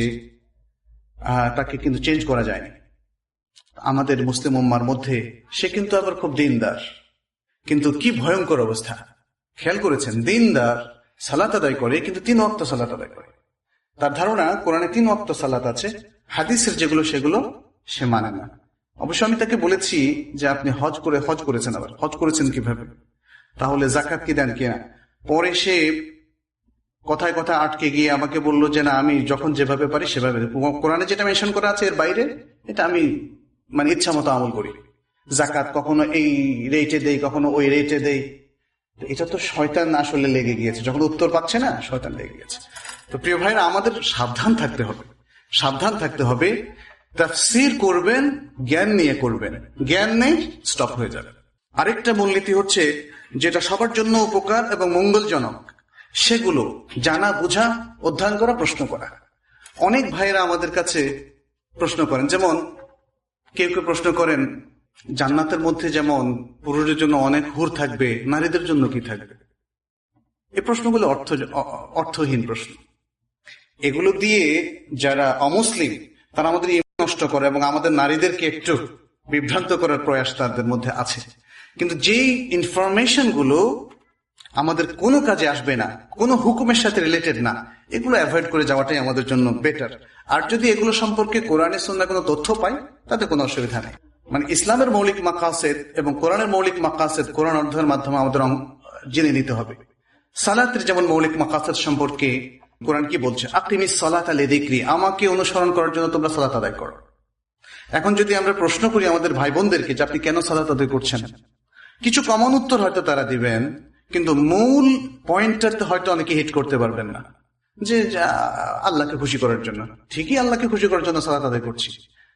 তাকে কিন্তু চেঞ্জ করা যায়নি। আমাদের মুসলিম উম্মার মধ্যে সে কিন্তু আবার খুব দিনদার, কিন্তু কি ভয়ঙ্কর অবস্থা! খেয়াল করেছেন, দিনদার, সালাত আদায় করে, কিন্তু তিন ওয়াক্ত সালাত আদায় করে। তার ধারণা কোরআনে তিন ওয়াক্ত সালাত আছে, হাদিসের যেগুলো সেগুলো সে মানে না। অবশ্য আমি তাকে বলেছি যে আপনি হজ করে হজ করেছেন, আবার হজ করেছেন কিভাবে, তাহলে যাকাত কি দেন কিনা? পরে সে কথায় কথায় আটকে গিয়ে আমাকে বলল যে না, আমি যখন যেভাবে পারি সেভাবে, কোরআনে যেটা মেনশন করা আছে এর বাইরে এটা আমি মানে ইচ্ছা মতো আমল করি। যাকাত কখনো এই রেটে দেই, কখনো ওই রেটে দেই। এটা তো শয়তান আসলে লেগে গিয়েছে, যখন উত্তর পাচ্ছে না শয়তান লেগে গিয়েছে। তো প্রিয় ভাইরা, আমাদের সাবধান থাকতে হবে, সাবধান থাকতে হবে। তাফসীর করবেন, জ্ঞান নিয়ে করবেন, জ্ঞান নেই স্টপ হয়ে যাবে। আরেকটা মূলনীতি হচ্ছে যেটা সবার জন্য উপকার এবং মঙ্গলজনক, সেগুলো জানা, বোঝা, অধ্যয়ন করা, প্রশ্ন করা। অনেক ভাইয়েরা আমাদের কাছে প্রশ্ন করেন, যেমন কেউ কেউ প্রশ্ন করেন জান্নাতের মধ্যে যেমন পুরুষের জন্য অনেক হুর থাকবে, নারীদের জন্য কি থাকবে? এই প্রশ্নগুলো অর্থ অর্থহীন প্রশ্ন। এগুলো দিয়ে যারা অমুসলিম তারা আমাদের ইমান নষ্ট করে এবং আমাদের নারীদেরকে একটু বিভ্রান্ত করার প্রয়াস তাদের মধ্যে আছে। কিন্তু যেই ইনফরমেশন গুলো আমাদের কোনো কাজে আসবে না, কোনো হুকুমের সাথে রিলেটেড না, এগুলো অ্যাভয়েড করে যাওয়াটাই আমাদের জন্য বেটার। আর যদি এগুলো সম্পর্কে কোরআনে সুন্নাহ কোনো তথ্য পাই তাতে কোনো অসুবিধা নেই। মানে ইসলামের মৌলিক মাকাসেদ এবং কোরআনের মৌলিক মাকাসেদ কোরআন অধ্যয়নের মাধ্যমে আমাদের জেনে নিতে হবে। সালাতের যেমন মৌলিক মাকাসেদ সম্পর্কে কোরআন কি বলছে, আকিমিস সালাতা লিযিকরি, আমাকে অনুসরণ করার জন্য তোমরা সালাত আদায় করো। এখন যদি আমরা প্রশ্ন করি আমাদের ভাই বোনদেরকে যে আপনি কেন সালাত আদায় করছেন, কিছু কমন উত্তর হয়তো তারা দিবেন, কিন্তু মূল পয়েন্টটাতে হয়তো অনেকে হিট করতে পারবেন না, যে আল্লাহকে খুশি করার জন্য। ঠিকই আল্লাহকে খুশি করার জন্য সালাত আদায় করছি,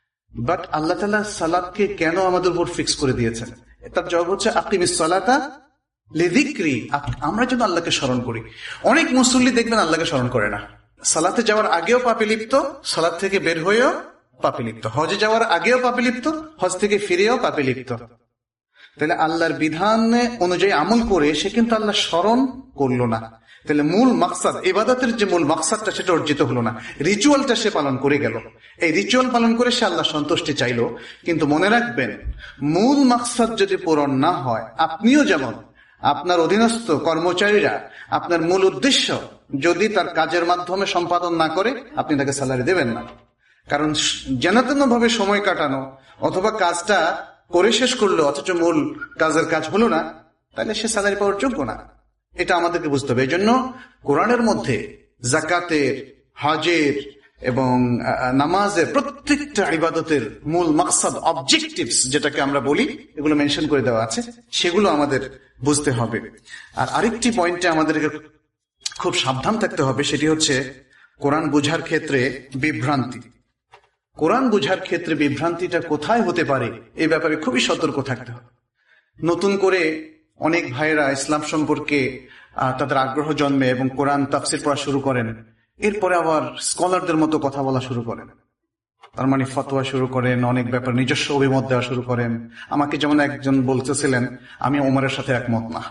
বাট আল্লাহ তাআলা সালাতকে কেন আমাদের উপর ফিক্স করে দিয়েছেন? তার জবাব হচ্ছে আকিমিস সালাতা লিযিকরি, আমরা যেন আল্লাহকে স্মরণ করি। অনেক মুসল্লি দেখবেন আল্লাহকে স্মরণ করে না, সালাতে যাওয়ার আগেও পাপে লিপ্ত, সালাত থেকে বের হয়েও পাপে লিপ্ত, হজে যাওয়ার আগেও পাপে লিপ্ত, হজ থেকে ফিরেও পাপে লিপ্ত। তাহলে আল্লাহর বিধান অনুযায়ী আমল করে সে কিন্তু আল্লাহ স্মরণ করলো না। তাহলে মূল মাকসাদ, ইবাদতের যে মূল মাকসাদটা সেটা অর্জিত হলো না, রিচুয়ালটা সে পালন করে গেল। এই রিচুয়াল পালন করে সে আল্লাহ সন্তুষ্টি চাইলো, কিন্তু মনে রাখবেন মূল মাকসাদ যদি পূরণ না হয়, আপনিও যেমন আপনার অধীনস্থ কর্মচারীরা আপনার মূল উদ্দেশ্য যদি তার কাজের মাধ্যমে সম্পাদন না করে, আপনি তাকে স্যালারি দেবেন না। কারণ যেন ভাবে সময় কাটানো অথবা কাজটা করে শেষ করলো অথচ মূল কাজের কাজ হলো না, তাহলে সে স্যালারি পাওয়ার যোগ্য না। এটা আমাদেরকে বুঝতে হবে। এই জন্য কোরআনের মধ্যে জাকাতের, হজের এবং নামাজের প্রত্যেকটা ইবাদতের মূল মাকসাদ, অবজেক্টিভস যেটাকে আমরা বলি, এগুলো মেনশন করে দেওয়া আছে, সেগুলো আমাদের বুঝতে হবে। আর আরেকটি পয়েন্টে আমাদেরকে খুব সাবধান থাকতে হবে, সেটি হচ্ছে কোরআন বোঝার ক্ষেত্রে বিভ্রান্তি। কোরআন বোঝার ক্ষেত্রে বিভ্রান্তিটা কোথায় হতে পারে এই ব্যাপারে খুবই সতর্ক থাকতে হবে। নতুন করে অনেক ভাইয়েরা ইসলাম সম্পর্কে তাদের আগ্রহ জন্মে এবং কোরআন তাফসির পড়া শুরু করেন, এরপরে আবার স্কলারদের মতো কথা বলা শুরু করেন, তার মানে ফতোয়া শুরু করেন, অনেক ব্যাপার নিজস্ব অভিমত দেওয়া শুরু করেন। আমাকে যেমন একজন বলতেছিলেন আমি ওমরের সাথে একমত না,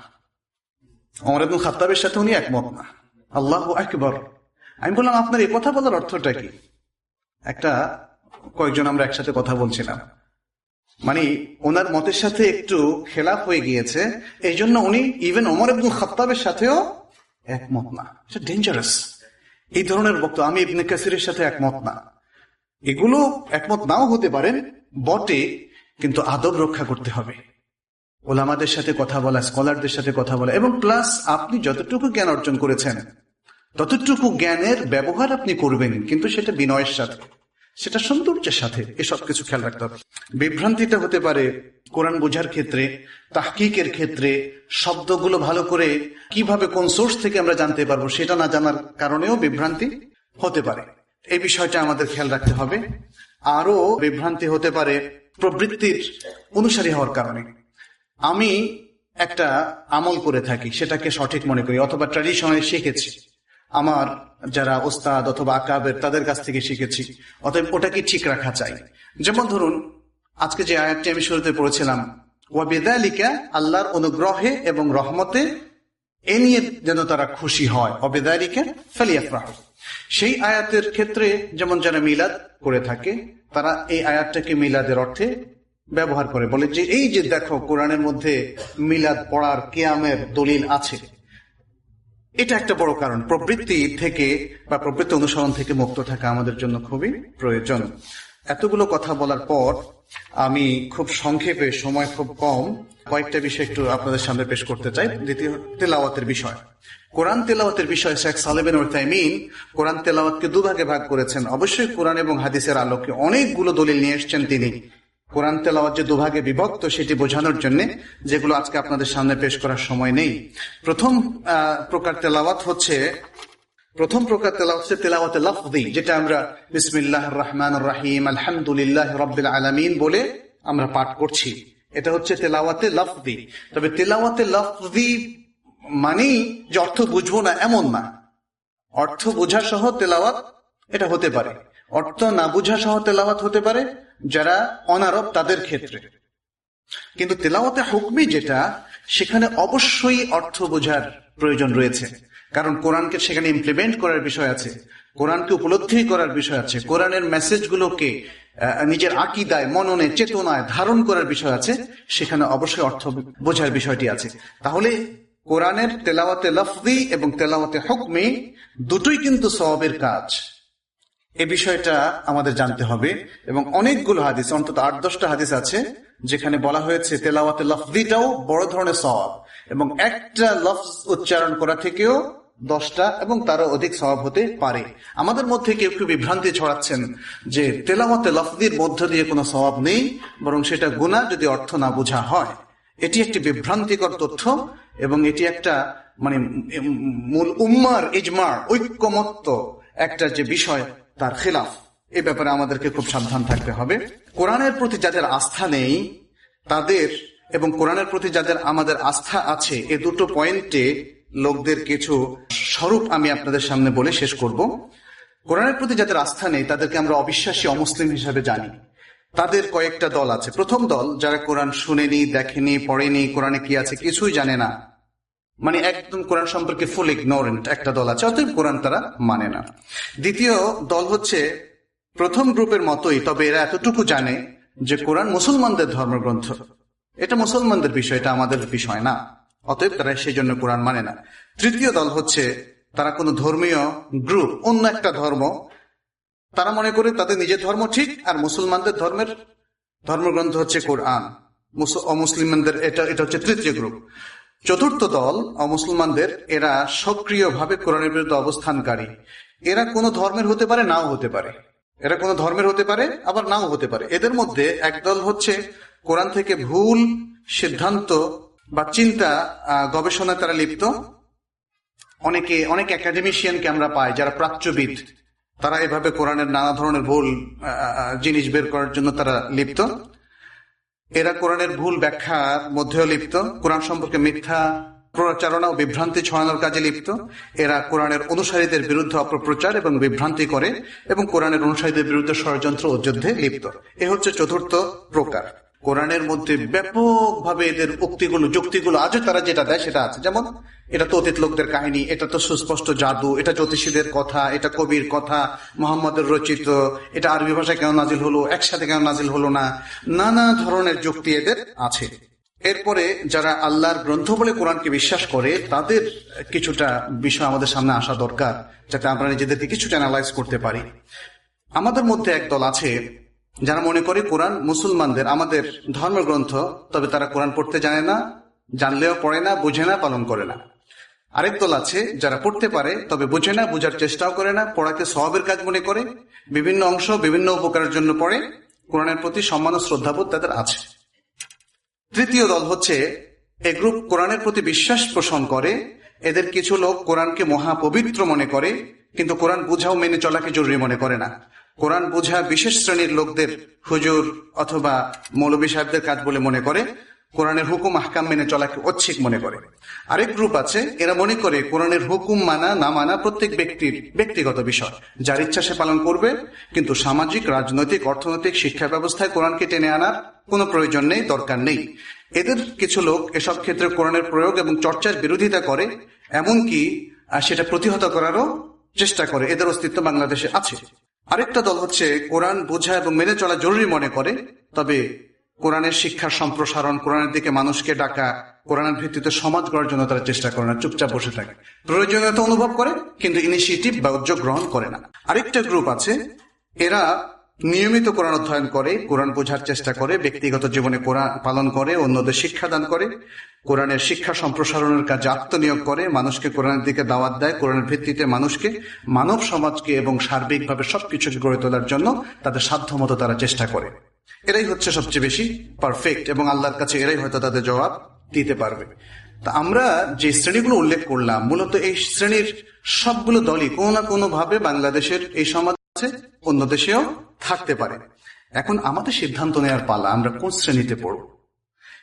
ওমর ইবনে খাত্তাবের সাথে উনি একমত না। আল্লাহু আকবার। আমি বললাম আপনার এই কথা বলার অর্থটা কি? একটা কয়েকজন আমরা একসাথে কথা বলছিলাম, মানে ওনার মতের সাথে একটু খেলাফ হয়ে গিয়েছে, এই জন্য উনি ইভেন ওমর ইবনে খাত্তাবের সাথেও একমত না। এটা ডেঞ্জারাস। এই ধরনের বক্তব্য, আমি ইবনে কাসিরের সাথে একমত না, এগুলো একমত নাও হতে পারেন বটে, কিন্তু আদব রক্ষা করতে হবে। ওলামাদের সাথে কথা বলা, স্কলারদের সাথে কথা বলা, এবং প্লাস আপনি যতটুকু জ্ঞান অর্জন করেছেন ততটুকু জ্ঞানের ব্যবহার আপনি করবেন, কিন্তু সেটা বিনয়ের সাথে, সেটা সৌন্দর্যের সাথে। এসব কিছু খেয়াল রাখতে হবে। বিভ্রান্তিটা হতে পারে কোরআন বোঝার ক্ষেত্রে, তাহকিকের ক্ষেত্রে, শব্দগুলো ভালো করে কিভাবে কোন সোর্স থেকে আমরা জানতে পারবো সেটা না জানার কারণেও বিভ্রান্তি হতে পারে। এই বিষয়টা আমাদের খেয়াল রাখতে হবে। আরো বিভ্রান্তি হতে পারে প্রবৃত্তির অনুসারী হওয়ার কারণে। আমি একটা আমল করে থাকি, সেটাকে সঠিক মনে করি, অথবা ট্র্যাডিশনালি শিখেছি, আমার যারা ওস্তাদ অথবা আকাবের তাদের কাছ থেকে শিখেছি, অতএব ওটাকে ঠিক রাখা চাই। যেমন ধরুন আজকে যে আয়াতটি আমি শুরুতে পড়েছিলাম, ওয়া বিযালিকা, আল্লাহর অনুগ্রহে এবং রহমতে এ নিয়ে যেন তারা খুশি হয়, ওয়া বিযালিকা ফালিয়াফরাহু। সেই আয়াতের ক্ষেত্রে যেমন যারা মিলাদ করে থাকে, তারা এই আয়াতটাকে মিলাদের অর্থে ব্যবহার করে, বলে যে এই যে দেখো কোরআনের মধ্যে মিলাদ পড়ার, কিয়ামের দলিল আছে। এটা একটা বড় কারণ। প্রবৃত্তি থেকে বা প্রবৃত্তি অনুসরণ থেকে মুক্ত থাকা আমাদের জন্য খুবই প্রয়োজন। এতগুলো কথা বলার পর আমি খুব সংক্ষেপে, সময় খুব কম, কয়েকটা বিষয় একটু আপনাদের সামনে পেশ করতে চাই। দ্বিতীয়, তেলাওয়াতের বিষয়। কোরআন তেলাওয়াতের বিষয় শেখ সালেহ বিন উসাইমিন কোরআন তেলাওয়াতকে দুভাগে ভাগ করেছেন। অবশ্যই কোরআন এবং হাদিসের আলোকে অনেকগুলো দলিল নিয়ে এসেছেন তিনি। কোরআন তেলাওয়াত যে দুভাগে বিভক্ত সেটি বোঝানোর জন্য, যেগুলো আজকে আপনাদের সামনে পেশ করার সময় নেই। প্রথম প্রকার তেলাওয়াত হচ্ছে প্রথম প্রকার তেলাওয়াত হচ্ছে তেলাওয়াতে লফজি, যেটা আমরা বিসমিল্লাহির রহমানির রহিম আলহামদুলিল্লাহি রাব্বিল আলামিন বলে আমরা পাঠ করছি। এটা হচ্ছে তেলাওয়াতে লফজি। তবে তেলাওয়াতে লফজি মানেই যে অর্থ বুঝবো না এমন না, অর্থ বোঝা সহ তেলাওয়াত এটা হতে পারে, অর্থ না বুঝা সহ তেলাওয়াত হতে পারে যারা অনারব তাদের ক্ষেত্রে। কিন্তু তেলাওয়াতে হুকমি যেটা, সেখানে অবশ্যই অর্থ বোঝার প্রয়োজন রয়েছে, কারণ কোরআনকে সেখানে ইমপ্লিমেন্ট করার বিষয় আছে, কোরআনকে উপলব্ধি করার বিষয় আছে, কোরআনের মেসেজগুলোকে নিজের আকীদায়, মননে, চেতনায় ধারণ করার বিষয় আছে, সেখানে অবশ্যই অর্থ বোঝার বিষয়টি আছে। তাহলে কোরআনের তেলাওয়াতে লফজি এবং তেলাওয়াতে হুকমি দুটোই কিন্তু সওয়াবের কাজ, এ বিষয়টা আমাদের জানতে হবে। এবং অনেকগুলো হাদিস, অন্তত আট দশটা হাদিস আছে যেখানে বলা হয়েছে তেলাওয়াতে লফজিটাও বড় ধরনের সওয়াব, এবং একটা লফজ উচ্চারণ করা থেকেও দশটা এবং তারও অধিক সওয়াব হতে পারে। আমাদের মধ্যে কেউ কেউ বিভ্রান্তি ছড়াচ্ছেন যে তেলাওয়াতে লফজির মধ্য দিয়ে কোনো সওয়াব নেই, বরং সেটা গুনাহ যদি অর্থ না বোঝা হয়। এটি একটি বিভ্রান্তিকর তথ্য, এবং এটি একটা মানে মূল উম্মার ইজমার ঐক্যমত্য একটা যে বিষয়, তার খিলাফ। এ ব্যাপারে আমাদেরকে খুব সাবধান থাকতে হবে। কোরআনের প্রতি যাদের আস্থা নেই তাদের এবং কোরআনের প্রতি যাদের আমাদের আস্থা আছে, এ দুটো পয়েন্টে লোকদের কিছু স্বরূপ আমি আপনাদের সামনে বলে শেষ করব। কোরআনের প্রতি যাদের আস্থা নেই তাদেরকে আমরা অবিশ্বাসী, অমুসলিম হিসাবে জানি। তাদের কয়েকটা দল আছে। প্রথম দল, যারা কোরআন শুনেনি, দেখেনি, পড়েনি, কোরআনে কি আছে কিছুই জানে না, মানে একদম কোরআন সম্পর্কে ফুল ইগনোরেন্ট একটা দল আছে, অতএব কোরআন তারা মানে না। দ্বিতীয় দল হচ্ছে প্রথম গ্রুপের মতোই, তবে এরা এতটুকু জানে যে কোরআন মুসলমানদের ধর্মগ্রন্থ, এটা মুসলমানদের বিষয়, এটা আমাদের বিষয় না, অতএব তারা সেই জন্য কোরআন মানে না। তৃতীয় দল হচ্ছে তারা কোনো ধর্মীয় গ্রুপ, অন্য একটা ধর্ম, তারা মনে করে তাদের নিজের ধর্ম ঠিক, আর মুসলমানদের ধর্মের ধর্মগ্রন্থ হচ্ছে কোরআন, অমুসলিমদের এটা এটা হচ্ছে তৃতীয় গ্রুপ। চতুর্থ দল অমুসলমানদের, এরা সক্রিয়ভাবে কোরআনের বিরুদ্ধে অবস্থানকারী। এরা কোনো ধর্মের হতে পারে, নাও হতে পারে, এরা কোনো ধর্মের হতে পারে, আবার নাও হতে পারে। এদের মধ্যে একদল হচ্ছে কোরআন থেকে ভুল সিদ্ধান্ত বা চিন্তা গবেষণায় তারা লিপ্ত। অনেকে অনেক একাডেমিশিয়ানকে আমরা পাই যারা প্রাচ্যবিদ, তারা এভাবে কোরআনের নানা ধরনের ভুল জিনিস বের করার জন্য তারা লিপ্ত। এরা কোরআনের ভুল ব্যাখ্যার মধ্যেও লিপ্ত, কোরআন সম্পর্কে মিথ্যা প্রচারণা ও বিভ্রান্তি ছড়ানোর কাজে লিপ্ত। এরা কোরআনের অনুসারীদের বিরুদ্ধে অপপ্রচার এবং বিভ্রান্তি করে এবং কোরআনের অনুসারীদের বিরুদ্ধে ষড়যন্ত্র ও যুদ্ধে লিপ্ত। এ হচ্ছে চতুর্থ প্রকার। কোরআনের মধ্যে ব্যাপকভাবে এদের উক্তিগুলো, যুক্তিগুলো আজও তারা যেটা দেয় সেটা আছে, যেমন এটা তো অতীত লোকদের কাহিনী, এটা তো সুস্পষ্ট জাদু, এটা জ্যোতিষীদের কথা, এটা কবির কথা, মোহাম্মদের রচিত, এটা আরবি ভাষায় কেন নাজিল হলো, একসাথে কেন নাজিল হলো না, নানা ধরনের যুক্তি এদের আছে। এরপরে যারা আল্লাহর গ্রন্থ বলে কোরআনকে বিশ্বাস করে, তাদের কিছুটা বিষয় আমাদের সামনে আসা দরকার, যাতে আমরা নিজেদেরকে কিছুটা অ্যানালাইজ করতে পারি। আমাদের মধ্যে একদল আছে যারা মনে করে কোরআন মুসলমানদের, আমাদের ধর্মগ্রন্থ, তবে তারা কোরআন পড়তে জানে না, জানলেও পড়ে না, বুঝে না, পালন করে না। আরেক দল আছে যারা পড়তে পারে তবে বুঝে না, বুঝার চেষ্টাও করে না, পড়াকে সওয়াবের কাজ মনে করে, বিভিন্ন অংশ বিভিন্ন উপকারের জন্য পড়ে, কোরআনের প্রতি সম্মান ও শ্রদ্ধাবোধ তাদের আছে। তৃতীয় দল হচ্ছে এ গ্রুপ কোরআনের প্রতি বিশ্বাস পোষণ করে। এদের কিছু লোক কোরআনকে মহাপবিত্র মনে করে, কিন্তু কোরআন বুঝাও মেনে চলাকে জরুরি মনে করে না। কোরআন বোঝা বিশেষ শ্রেণীর লোকদের, হুজুর অথবা মৌলবী সাহেবদের কাজ বলে মনে করে, কোরআনের হুকুম আহকাম মেনে চলাকে ঐচ্ছিক মনে করে। আরেক গ্রুপ আছে, এরা মনে করে কোরআনের হুকুম মানা না মানা প্রত্যেক ব্যক্তির ব্যক্তিগত বিষয়, যার ইচ্ছা সে পালন করবে, কিন্তু সামাজিক, রাজনৈতিক, অর্থনৈতিক, শিক্ষা ব্যবস্থায় কোরআনকে টেনে আনার কোনো প্রয়োজন নেই, দরকার নেই। এদের কিছু লোক এসব ক্ষেত্রে কোরআনের প্রয়োগ এবং চর্চার বিরোধিতা করে, এমনকি সেটা প্রতিহত করারও চেষ্টা করে। এদের অস্তিত্ব বাংলাদেশে আছে। আরেকটা দল হচ্ছে কোরআন বোঝা এবং মেনে চলা জরুরি মনে করে, তবে কোরআনের শিক্ষার সম্প্রসারণ, কোরআনের দিকে মানুষকে ডাকা, কোরআনের ভিত্তিতে সমাজ গড়ার জন্য তারা চেষ্টা করে না, চুপচাপ বসে থাকে। প্রয়োজনীয়তা অনুভব করে কিন্তু ইনিশিয়েটিভ বা উদ্যোগ গ্রহণ করে না। আরেকটা গ্রুপ আছে, এরা নিয়মিত কোরআন অধ্যয়ন করে, কোরআন বোঝার চেষ্টা করে, ব্যক্তিগত জীবনে কোরআন পালন করে, অন্যদের শিক্ষাদান করে, কোরআনের শিক্ষা সম্প্রসারণের কাজে আত্মনিয়োগ করে, মানুষকে কোরআনের দিকে দাওয়াত দেয়, কোরআনের ভিত্তিতে মানুষকে, মানব সমাজকে এবং সার্বিকভাবে সবকিছুকে গড়ে তোলার জন্য তাদের সাধ্যমতো তারা চেষ্টা করে। এরাই হচ্ছে সবচেয়ে বেশি পারফেক্ট এবং আল্লাহর কাছে এরাই হয়তো তাদের জবাব দিতে পারবে। তা আমরা যে শ্রেণীগুলো উল্লেখ করলাম, মূলত এই শ্রেণীর সবগুলো দলই কোনো না কোনো ভাবে বাংলাদেশের এই সমাজ আছে, অন্য দেশেও থাকতে পারে। এখন আমাদের সিদ্ধান্ত নেওয়ার পালা, আমরা কোন শ্রেণীতে পড়ব।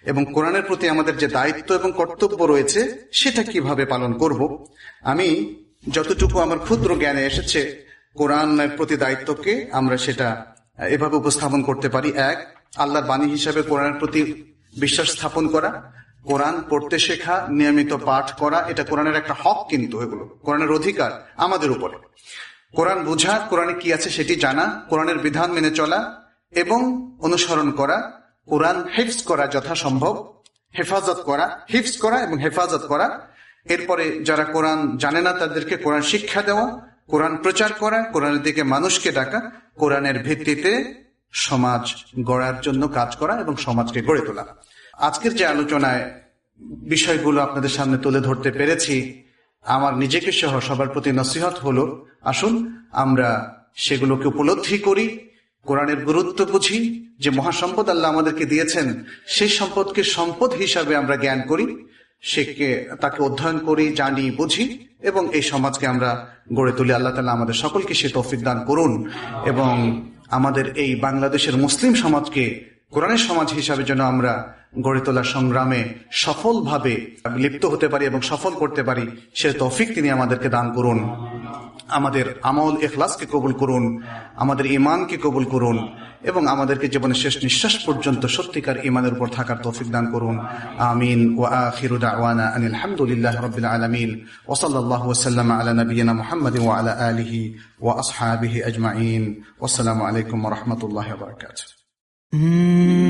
এবং কোরআনের প্রতি আমাদের যে দায়িত্ব এবং কর্তব্য রয়েছে সেটা কিভাবে পালন করব। আমি যতটুকু আমার ক্ষুদ্র জ্ঞানে এসেছে কোরআনের প্রতি দায়িত্বকে আমরা সেটা এভাবে উপস্থাপন করতে পারি। এক, আল্লাহর বাণী হিসাবে কোরআনের প্রতি বিশ্বাস স্থাপন করা, কোরআন পড়তে শেখা, নিয়মিত পাঠ করা, এটা কোরআনের একটা হক, কিন্তু এগুলো কোরআনের অধিকার আমাদের উপরে। কোরআন বোঝা, কোরআনে কি আছে সেটি জানা, কোরআনের বিধান মেনে চলা এবং অনুসরণ করা, কোরআন হিফজ করা যথাসম্ভব, হেফাজত করা, হিফজ করা এবং হেফাজত করা। এরপরে যারা কোরআন জানে না তাদেরকে কোরআন শিক্ষা দেওয়া, কোরআন প্রচার করা, কোরআনের দিকে মানুষকে ডাকা, কোরআনের ভিত্তিতে সমাজ গড়ার জন্য কাজ করা এবং সমাজকে গড়ে তোলা। আজকের যে আলোচনায় বিষয়গুলো আপনাদের সামনে তুলে ধরতে পেরেছি, আমার নিজেকে সহ সবার প্রতি নসিহত হলো, আসুন আমরা সেগুলোকে উপলব্ধি করি, কোরআনের গুরুত্ব বুঝি, যে মহাসম্পদ আল্লাহ আমাদেরকে দিয়েছেন সেই সম্পদকে সম্পদ হিসাবে আমরা জ্ঞান করি, সেকে তাকে অধ্যয়ন করি, জানি, বুঝি এবং এই সমাজকে আমরা গড়ে তুলি। আল্লাহ তাআলা আমাদের সকলকে সে তৌফিক দান করুন এবং আমাদের এই বাংলাদেশের মুসলিম সমাজকে কোরআনের সমাজ হিসাবে যেন আমরা গড়ে তোলার সংগ্রামে সফলভাবে লিপ্ত হতে পারি এবং সফল করতে পারি, সে তৌফিক তিনি আমাদেরকে দান করুন। আমাদের আমল ইখলাসকে কবুল করুন, আমাদের ঈমানকে কবুল করুন এবং আমাদেরকে জীবনের শেষ নিঃশ্বাস পর্যন্ত সত্যিকার ঈমানের উপর থাকার তৌফিক দান করুন। আমিন। ওয়া আখিরু দাওয়ানা আনিল হামদুলিল্লাহি রাব্বিল আলামিন ওয়া সাল্লাল্লাহু ওয়া সাল্লামা আলা নাবিয়িনা মুহাম্মাদিন ওয়া আলা আলিহি ওয়া আসহাবিহি আজমাইন। ওয়াসসালামু আলাইকুম ওয়া রাহমাতুল্লাহি ওয়া বারাকাতুহু।